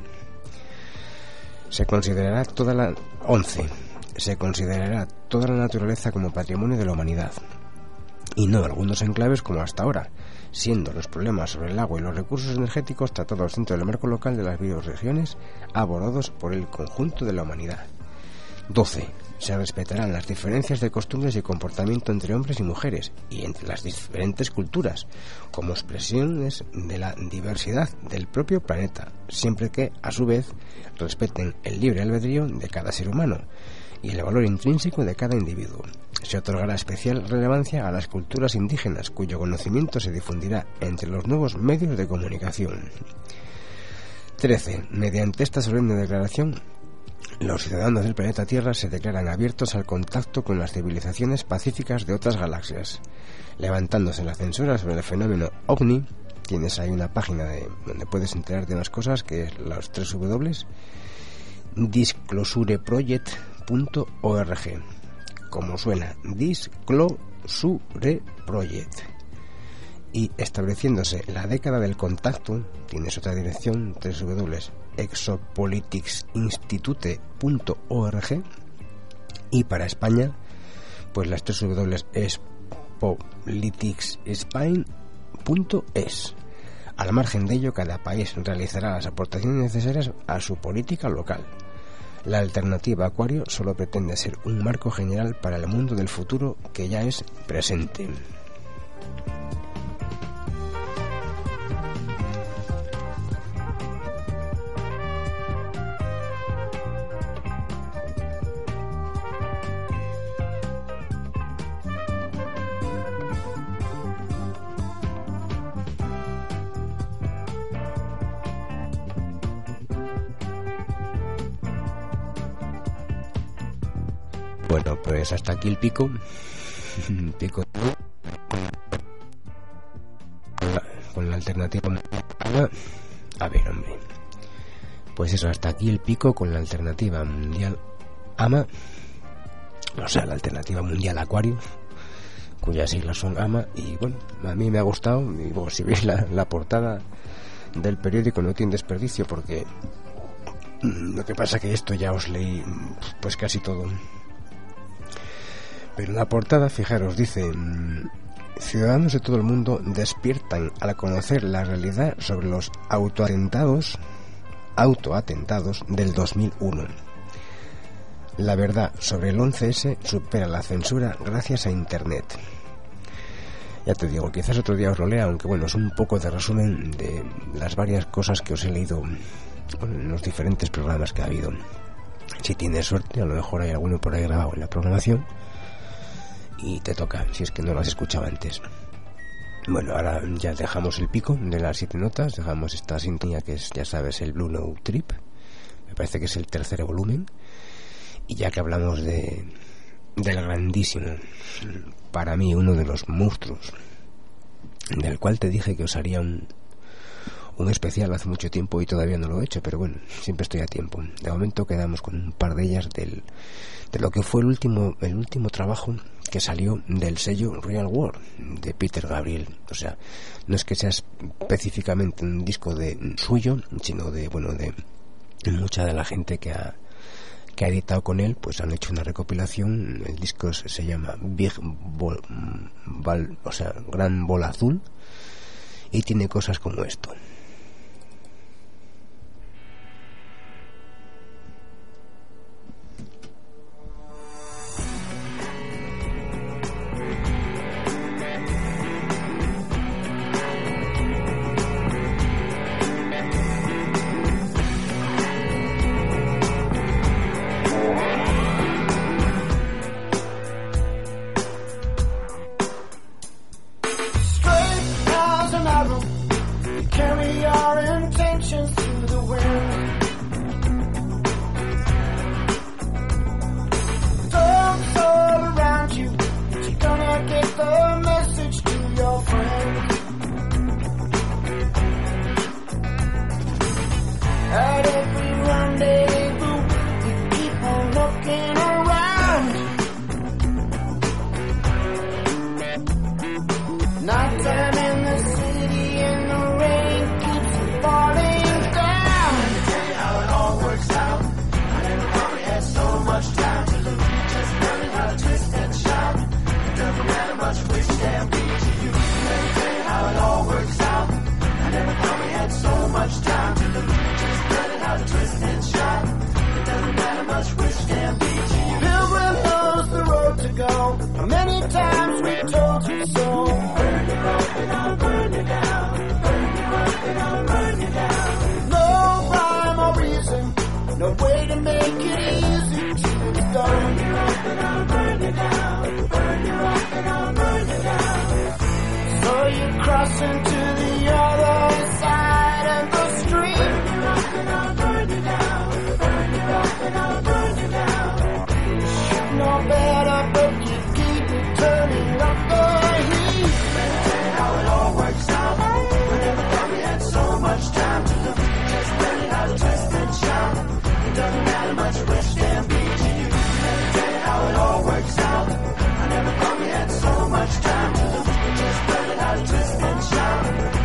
Se considerará toda la 11. Se considerará toda la naturaleza como patrimonio de la humanidad, y no algunos enclaves como hasta ahora, siendo los problemas sobre el agua y los recursos energéticos tratados dentro del marco local de las bioregiones abordados por el conjunto de la humanidad. 12. Se respetarán las diferencias de costumbres y comportamiento entre hombres y mujeres y entre las diferentes culturas, como expresiones de la diversidad del propio planeta, siempre que, a su vez, respeten el libre albedrío de cada ser humano y el valor intrínseco de cada individuo. Se otorgará especial relevancia a las culturas indígenas, cuyo conocimiento se difundirá entre los nuevos medios de comunicación. 13. Mediante esta solemne declaración, los ciudadanos del planeta Tierra se declaran abiertos al contacto con las civilizaciones pacíficas de otras galaxias, levantándose la censura sobre el fenómeno OVNI. Tienes ahí una página donde puedes enterarte de unas cosas, que es los 3 W, disclosureproject.org, como suena, Disclosureproject. Y estableciéndose la década del contacto, tienes otra dirección, 3 W, exopoliticsinstitute.org, y para España, pues las 3 W es politicspain.es. Al margen de ello, cada país realizará las aportaciones necesarias a su política local. La alternativa Acuario solo pretende ser un marco general para el mundo del futuro que ya es presente. Bueno, pues hasta aquí el pico. Pico con la alternativa. A ver, hombre. Pues eso, hasta aquí el pico con la alternativa mundial AMA. O sea, la alternativa mundial Aquarius, cuyas siglas son AMA. Y bueno, a mí me ha gustado. Y bueno, si veis la portada del periódico no tiene desperdicio, porque lo que pasa que esto ya os leí pues casi todo. Pero en la portada, fijaros, dice: ciudadanos de todo el mundo despiertan al conocer la realidad sobre los autoatentados del 2001. La verdad sobre el 11S supera la censura gracias a Internet. Ya te digo, quizás otro día os lo lea, aunque bueno, es un poco de resumen de las varias cosas que os he leído en los diferentes programas que ha habido. Si tienes suerte, a lo mejor hay alguno por ahí grabado en la programación y te toca, si es que no lo has escuchado antes. Bueno, ahora ya dejamos el pico de las 7 notas, dejamos esta sintonía que es, ya sabes, el Blue Note Trip. Me parece que es el tercer volumen. Y ya que hablamos del grandísimo, para mí uno de los monstruos, del cual te dije que os haría un especial hace mucho tiempo y todavía no lo he hecho, pero bueno, siempre estoy a tiempo. De momento quedamos con un par de ellas de lo que fue el último trabajo que salió del sello Real World de Peter Gabriel. O sea, no es que sea específicamente un disco de suyo, sino de mucha de la gente que ha editado con él, pues han hecho una recopilación. El disco se llama Gran Bola Azul, y tiene cosas como esto. Time to lose, just learning how to twist and shout.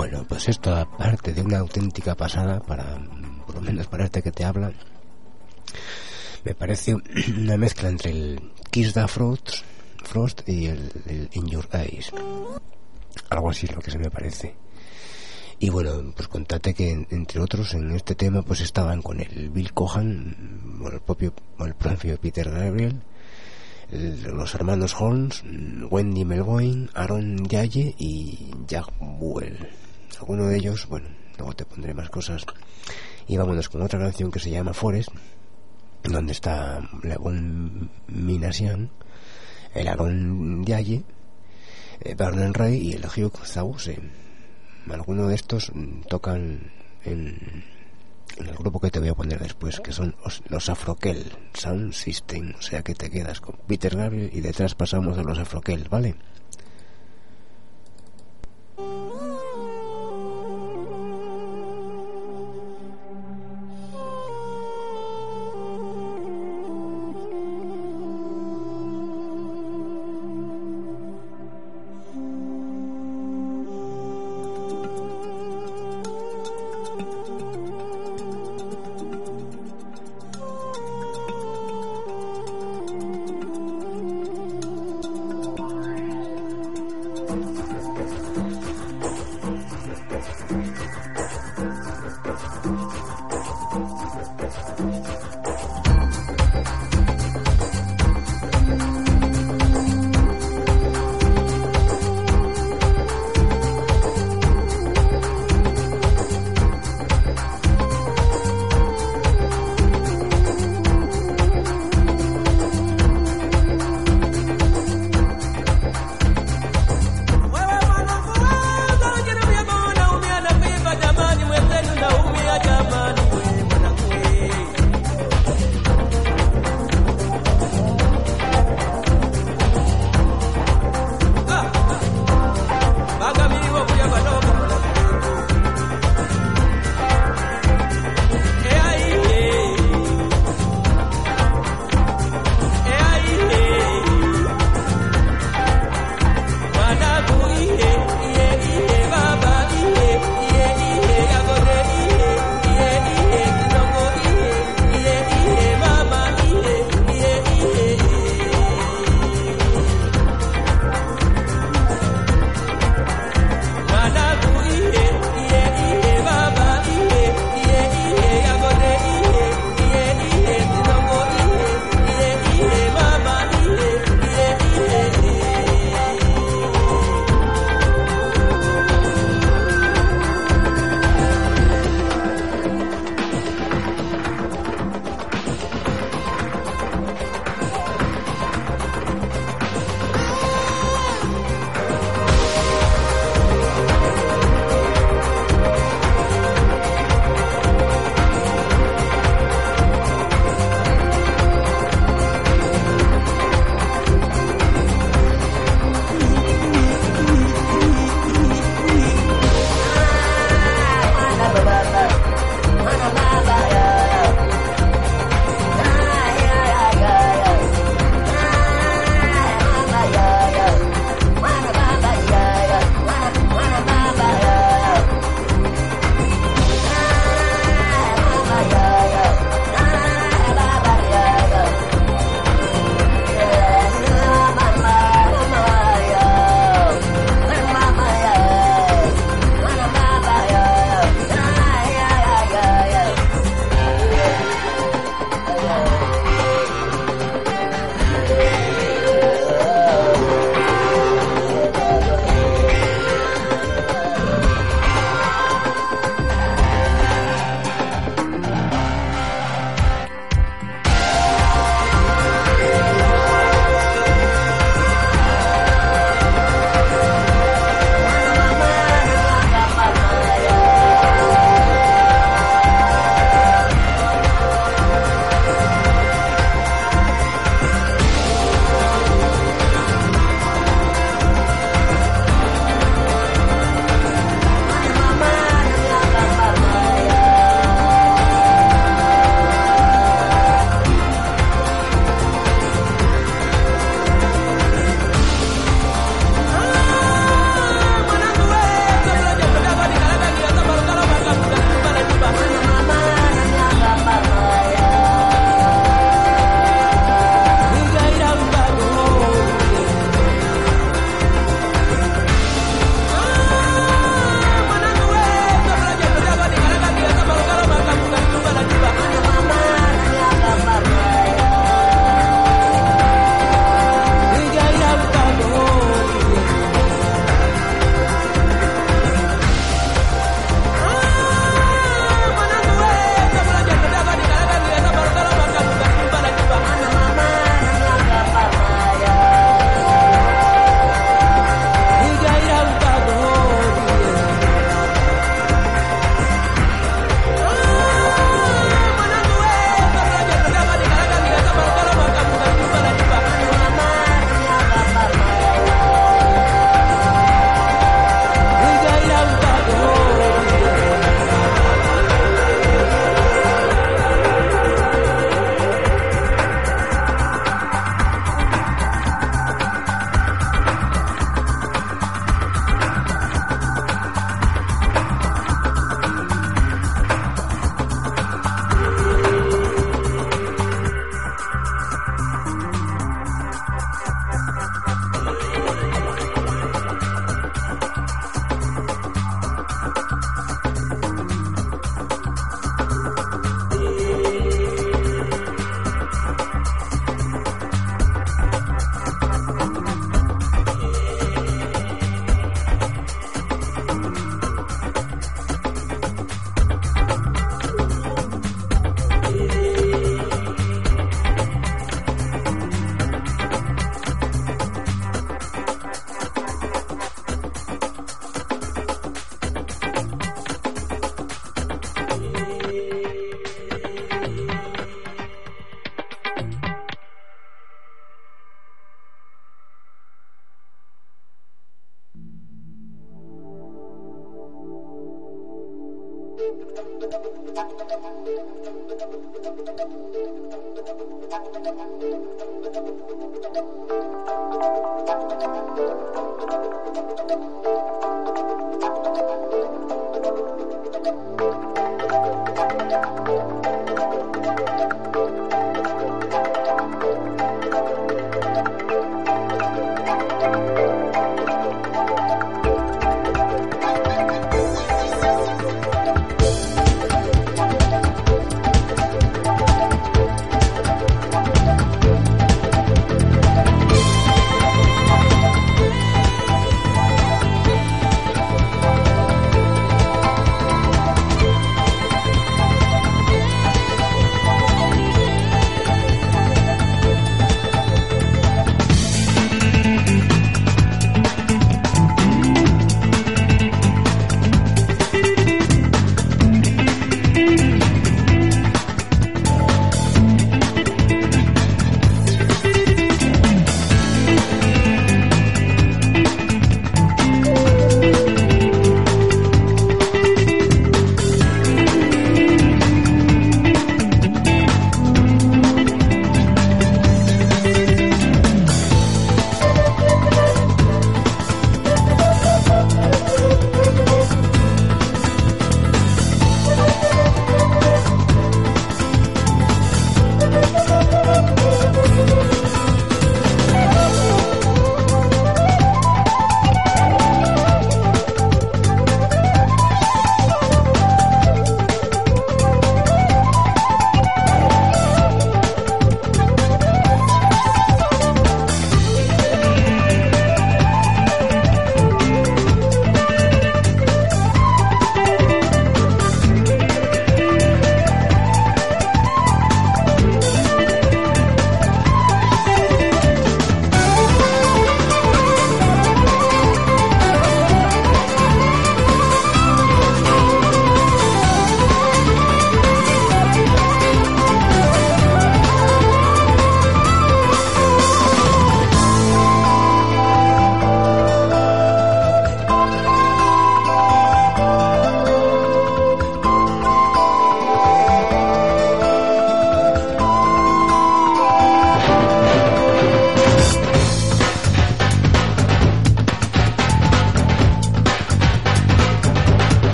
Bueno, pues esto, aparte de una auténtica pasada, por lo menos para este que te habla, me parece una mezcla entre el Kiss the Frost y el In Your Eyes. Algo así es lo que se me parece. Y bueno, pues contate que entre otros en este tema pues estaban con el Bill Cohan, o el propio Peter Gabriel, los hermanos Holmes, Wendy Melvoin, Aaron Yaye y Jack Buell. Alguno de ellos, bueno, luego te pondré más cosas. Y vámonos con otra canción que se llama Forest, donde está Levon Minasian, el Aaron Yaye, Vernon Ray y el Hugh Zawuse. Algunos de estos tocan en el grupo que te voy a poner después, que son los Afrokel Sound System. O sea que te quedas con Peter Gabriel y detrás pasamos a los Afrokel, ¿vale?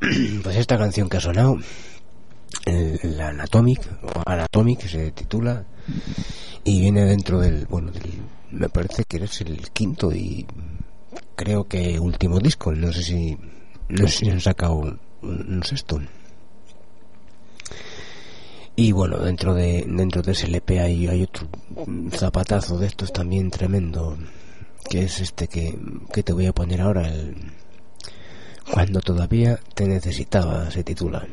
Pues esta canción que ha sonado, la Anatomic se titula, y viene dentro del, me parece que es el quinto y creo que último disco, no sé si han sacado un sexto. Y bueno, dentro de ese LP hay otro zapatazo de estos también tremendo, que es este que te voy a poner ahora, Cuando todavía te necesitaba, se titula.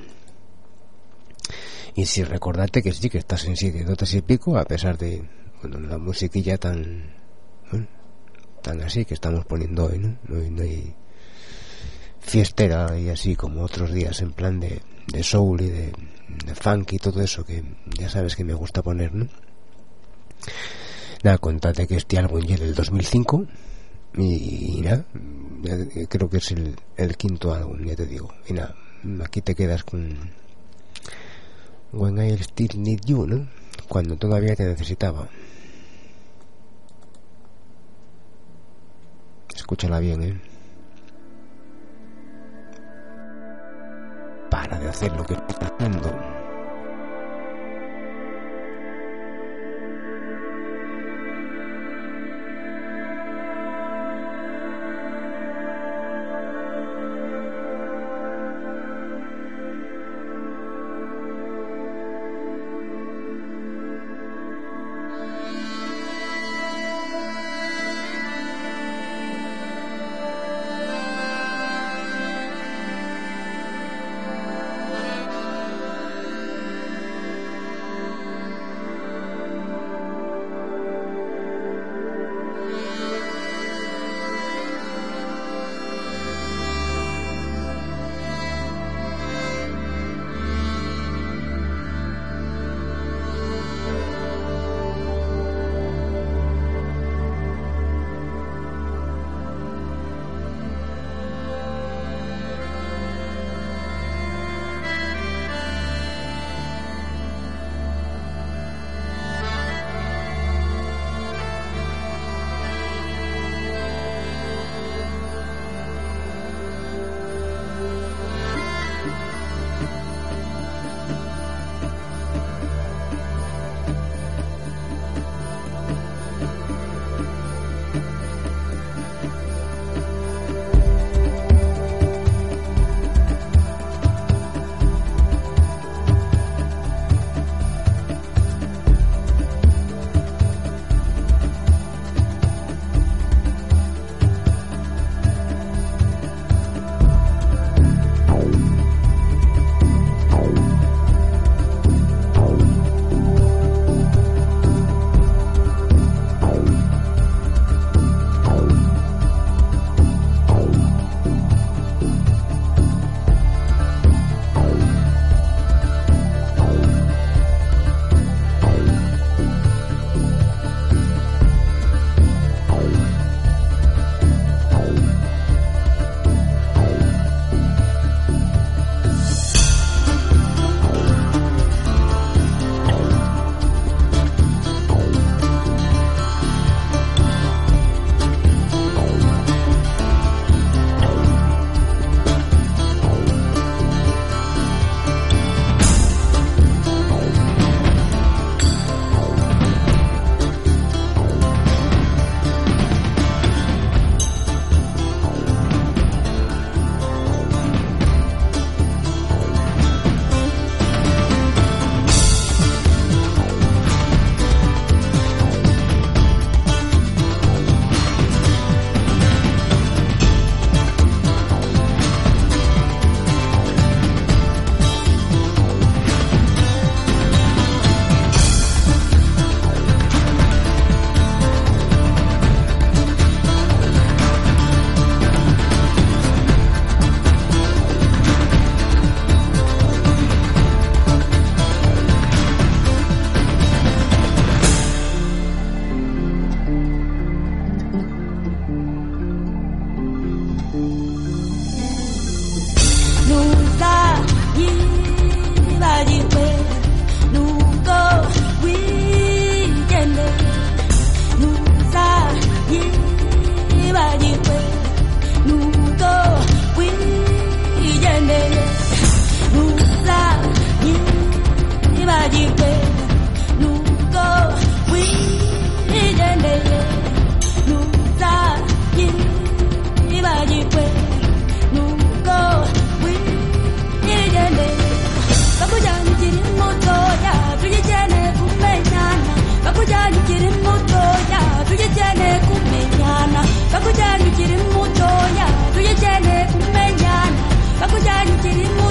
Y si recordarte que sí, que estás en 7 notas y pico, a pesar de la musiquilla tan así que estamos poniendo hoy, ¿no? No hay fiestera y así como otros días, en plan de soul y de funk y todo eso que ya sabes que me gusta poner, ¿no? Nada, contate que este álbum ya es del 2005 y nada, creo que es el quinto álbum, ya te digo. Y nada, aquí te quedas con When I Still Need You, ¿no? Cuando todavía te necesitaba. Escúchala bien, Para de hacer lo que estás haciendo.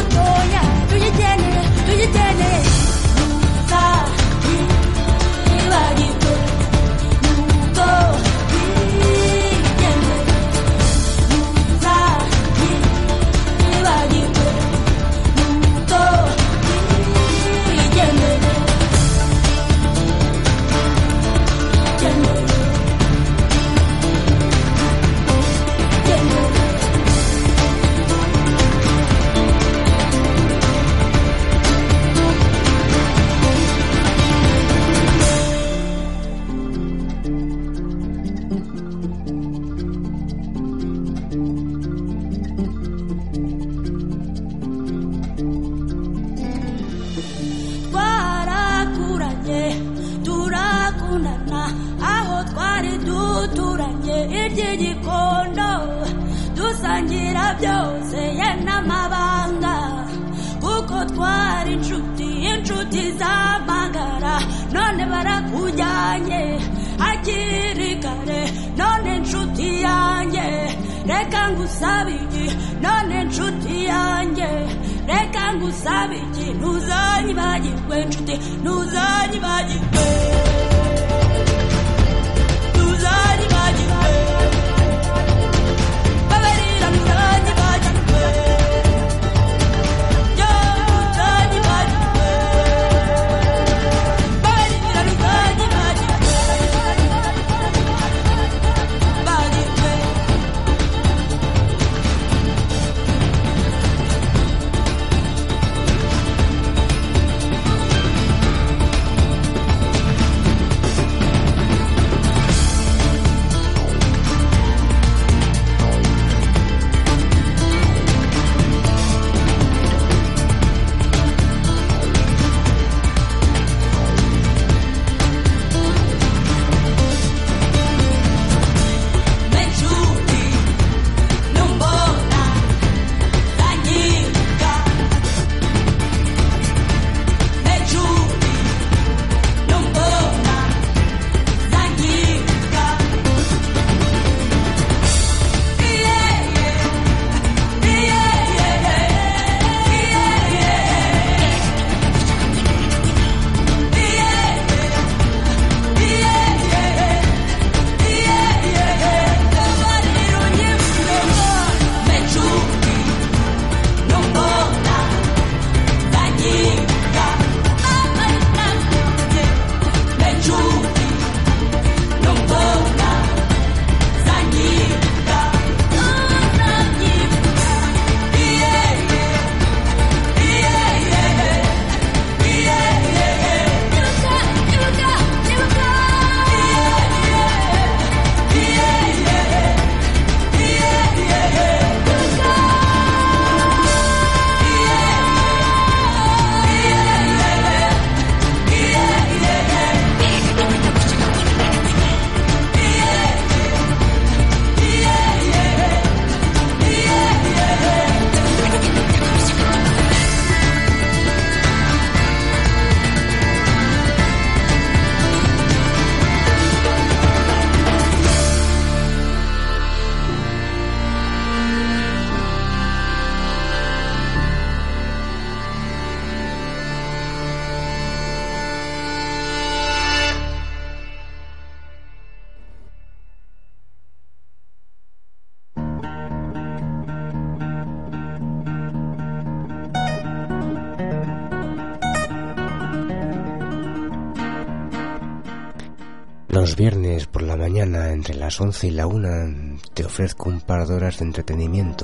Los viernes por la mañana, entre las 11 y la 1, te ofrezco un par de horas de entretenimiento.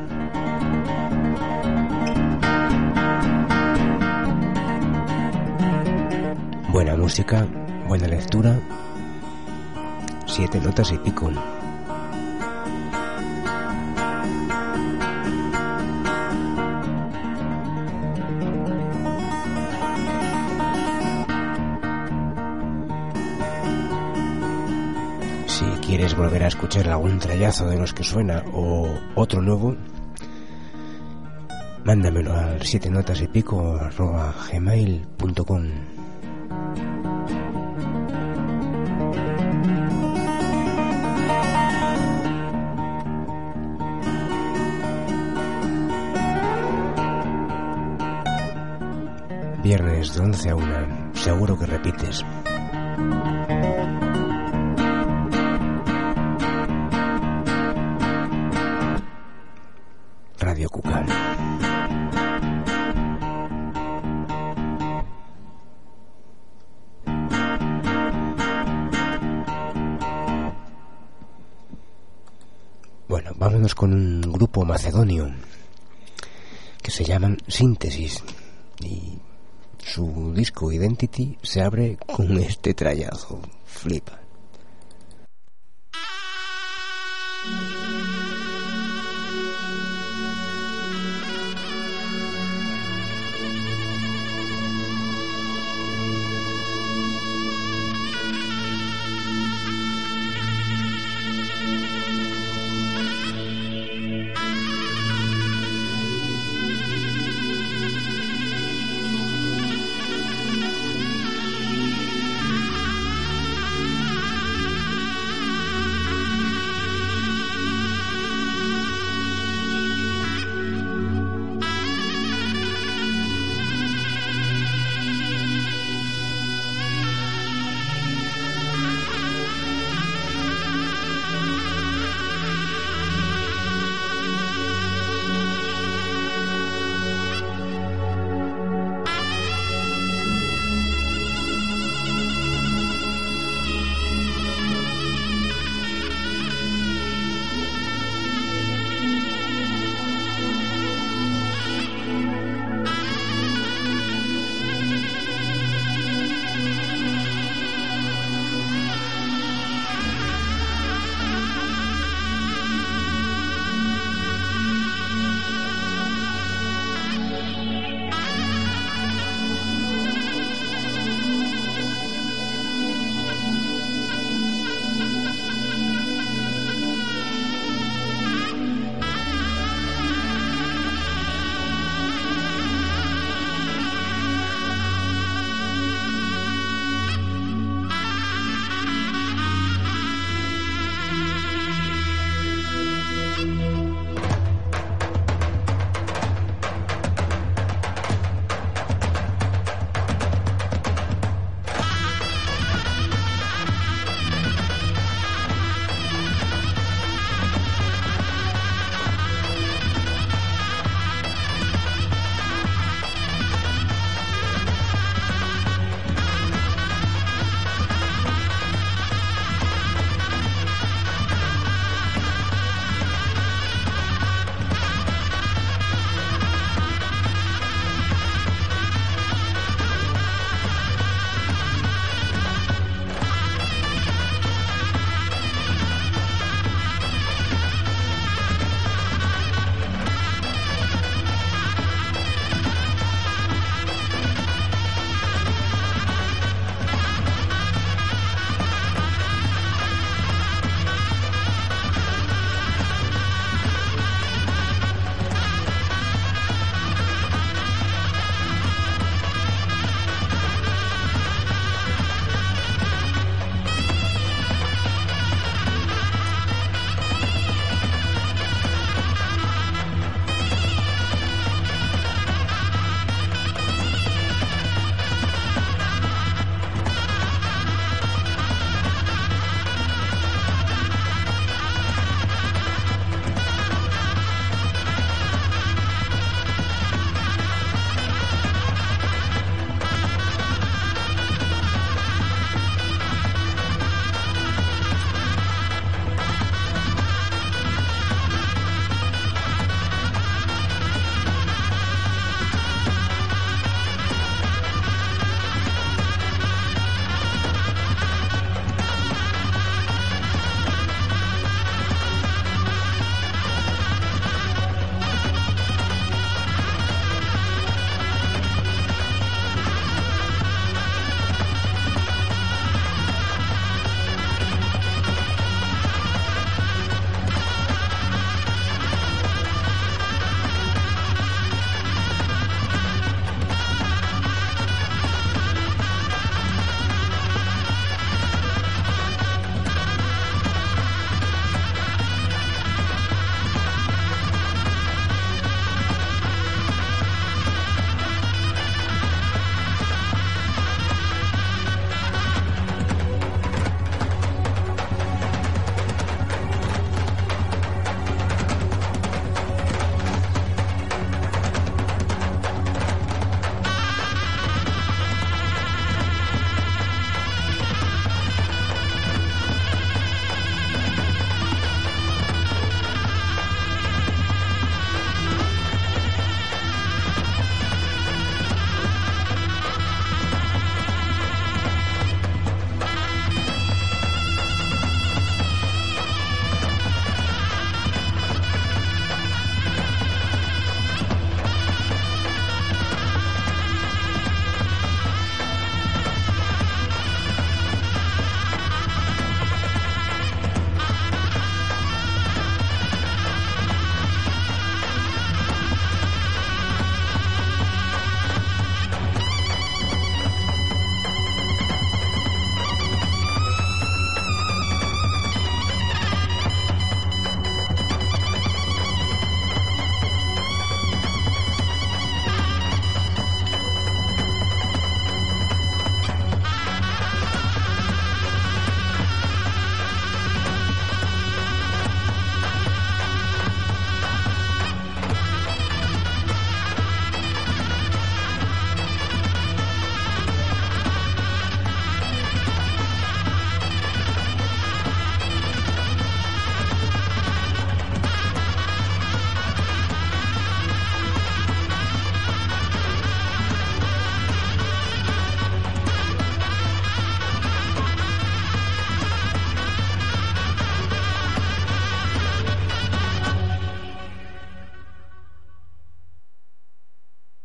Buena música, buena lectura, 7 notas y pico. Si quieres volver a escuchar algún trayazo de los que suena o otro nuevo, mándamelo al 7notasypico@gmail.com. Viernes de 11 a 1, seguro que repites. Radio Cuca. Bueno, vámonos con un grupo macedonio que se llaman Síntesis, y su disco Identity se abre con este trayazo. Flipa.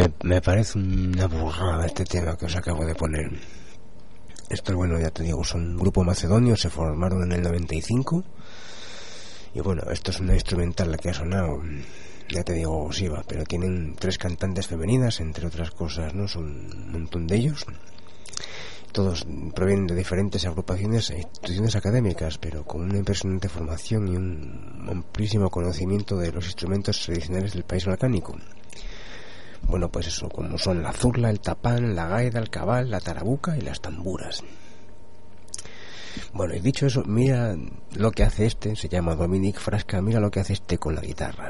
Me parece una burrada este tema que os acabo de poner. Esto, bueno, ya te digo, son un grupo macedonio, se formaron en el 95. Y bueno, esto es una instrumental la que ha sonado, ya te digo, Siva, pero tienen 3 cantantes femeninas, entre otras cosas, ¿no? Son un montón de ellos. Todos provienen de diferentes agrupaciones e instituciones académicas, pero con una impresionante formación y un amplísimo conocimiento de los instrumentos tradicionales del país balcánico. Bueno, pues eso, como son la zurla, el tapán, la gaita, el cabal, la tarabuca y las tamburas. Bueno, y dicho eso, mira lo que hace este, se llama Dominic Frasca, mira lo que hace este con la guitarra.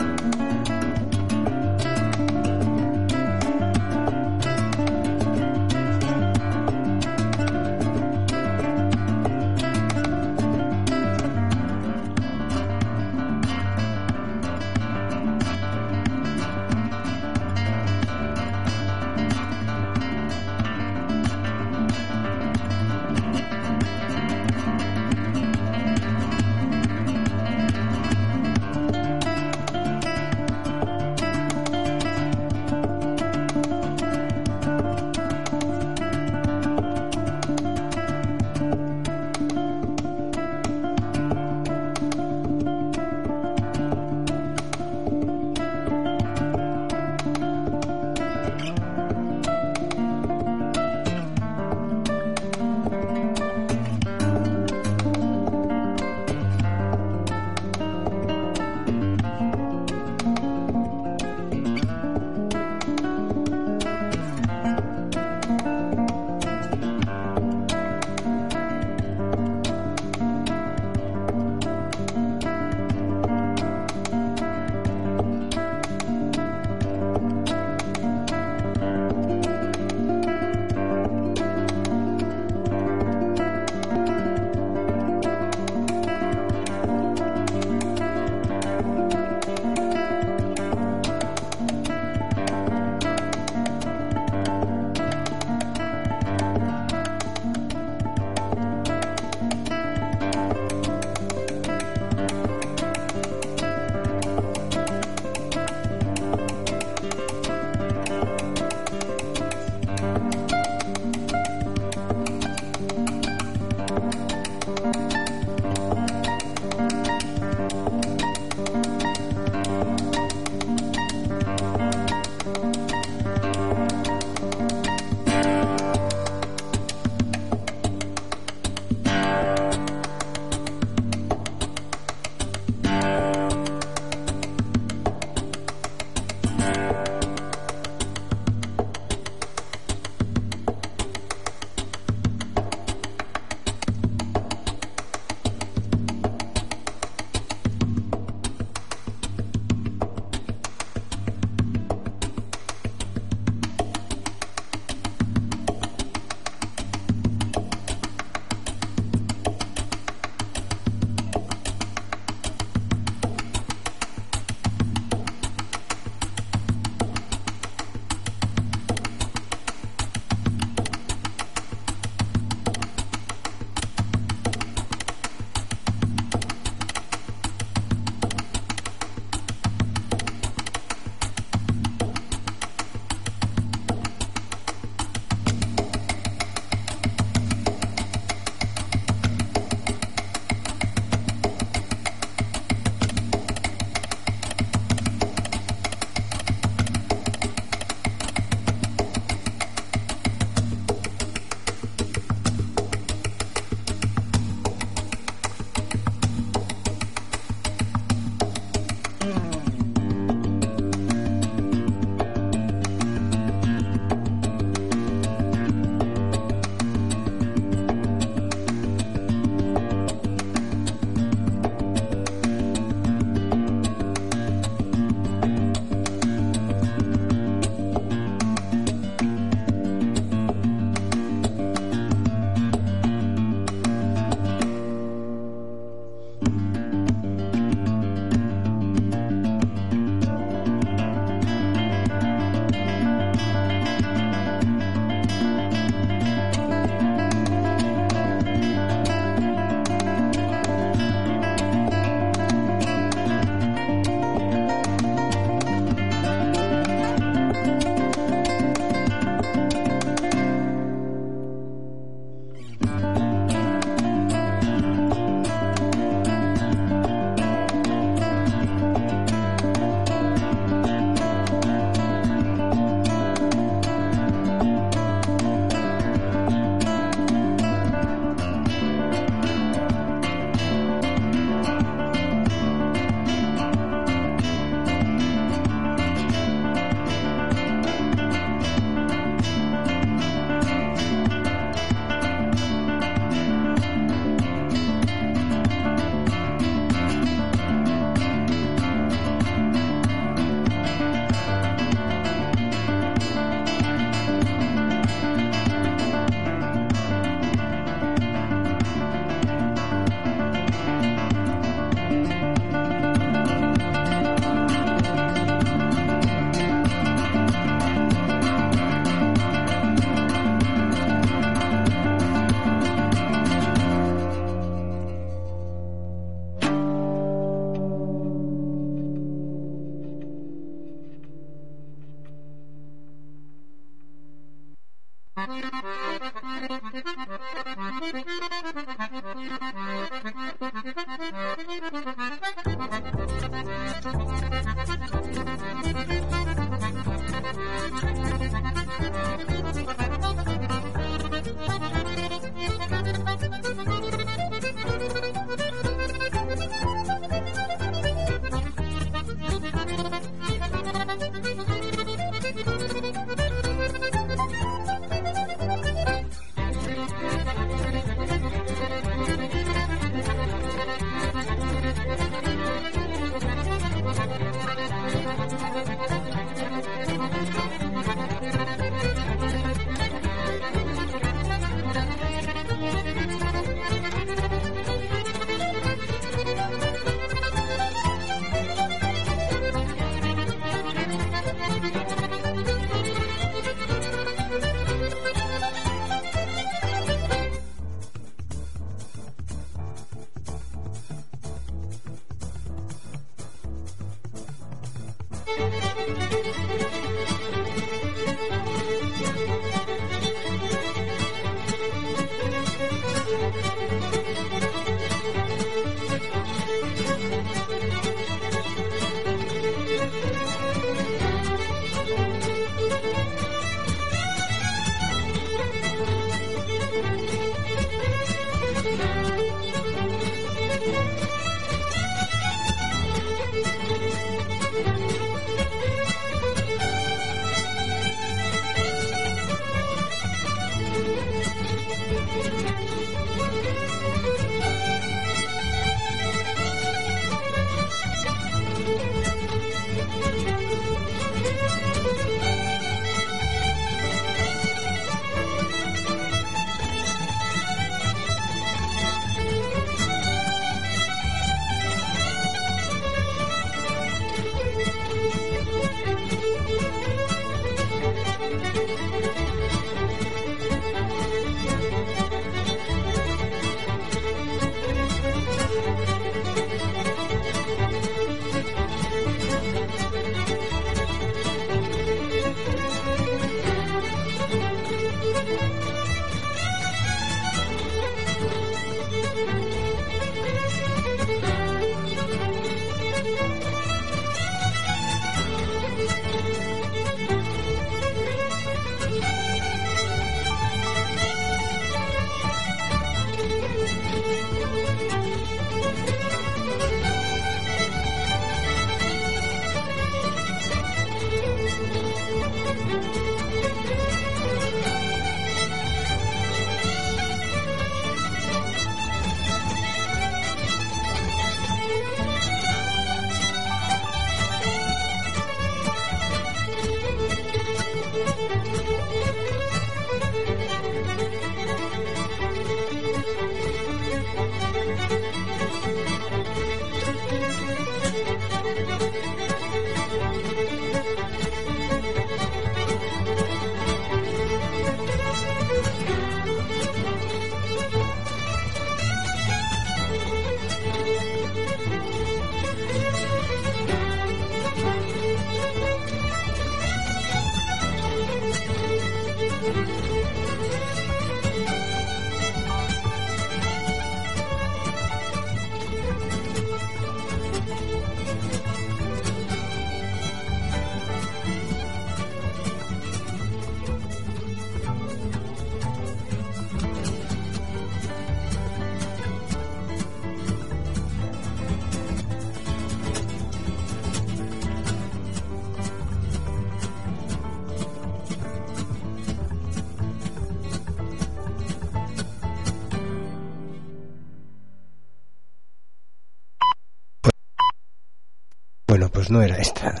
Bueno, pues no era esta.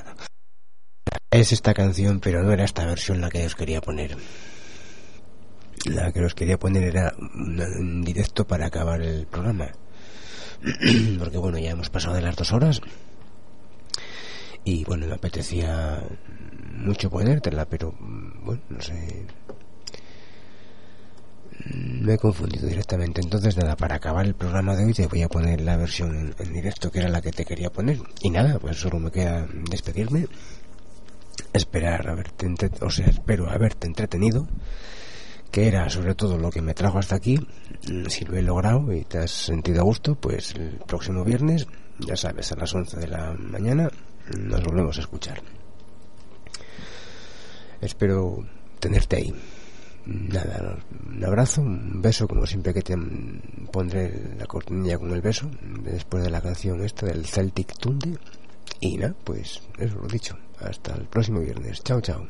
Es esta canción, pero no era esta versión la que os quería poner. La que os quería poner era un directo para acabar el programa. Porque bueno, ya hemos pasado de las 2 horas. Y bueno, me apetecía mucho ponértela, pero bueno, no sé. Me he confundido directamente. Entonces nada, para acabar el programa de hoy te voy a poner la versión en directo, que era la que te quería poner. Y nada, pues solo me queda despedirme, espero haberte entretenido, que era sobre todo lo que me trajo hasta aquí. Si lo he logrado y te has sentido a gusto, pues el próximo viernes, ya sabes, a las 11 de la mañana nos volvemos a escuchar. Espero tenerte ahí. Nada, un abrazo, un beso, como siempre que te pondré la cortinilla con el beso después de la canción esta del Celtic Tunde. Y nada, pues eso lo dicho, hasta el próximo viernes. Chao, chao.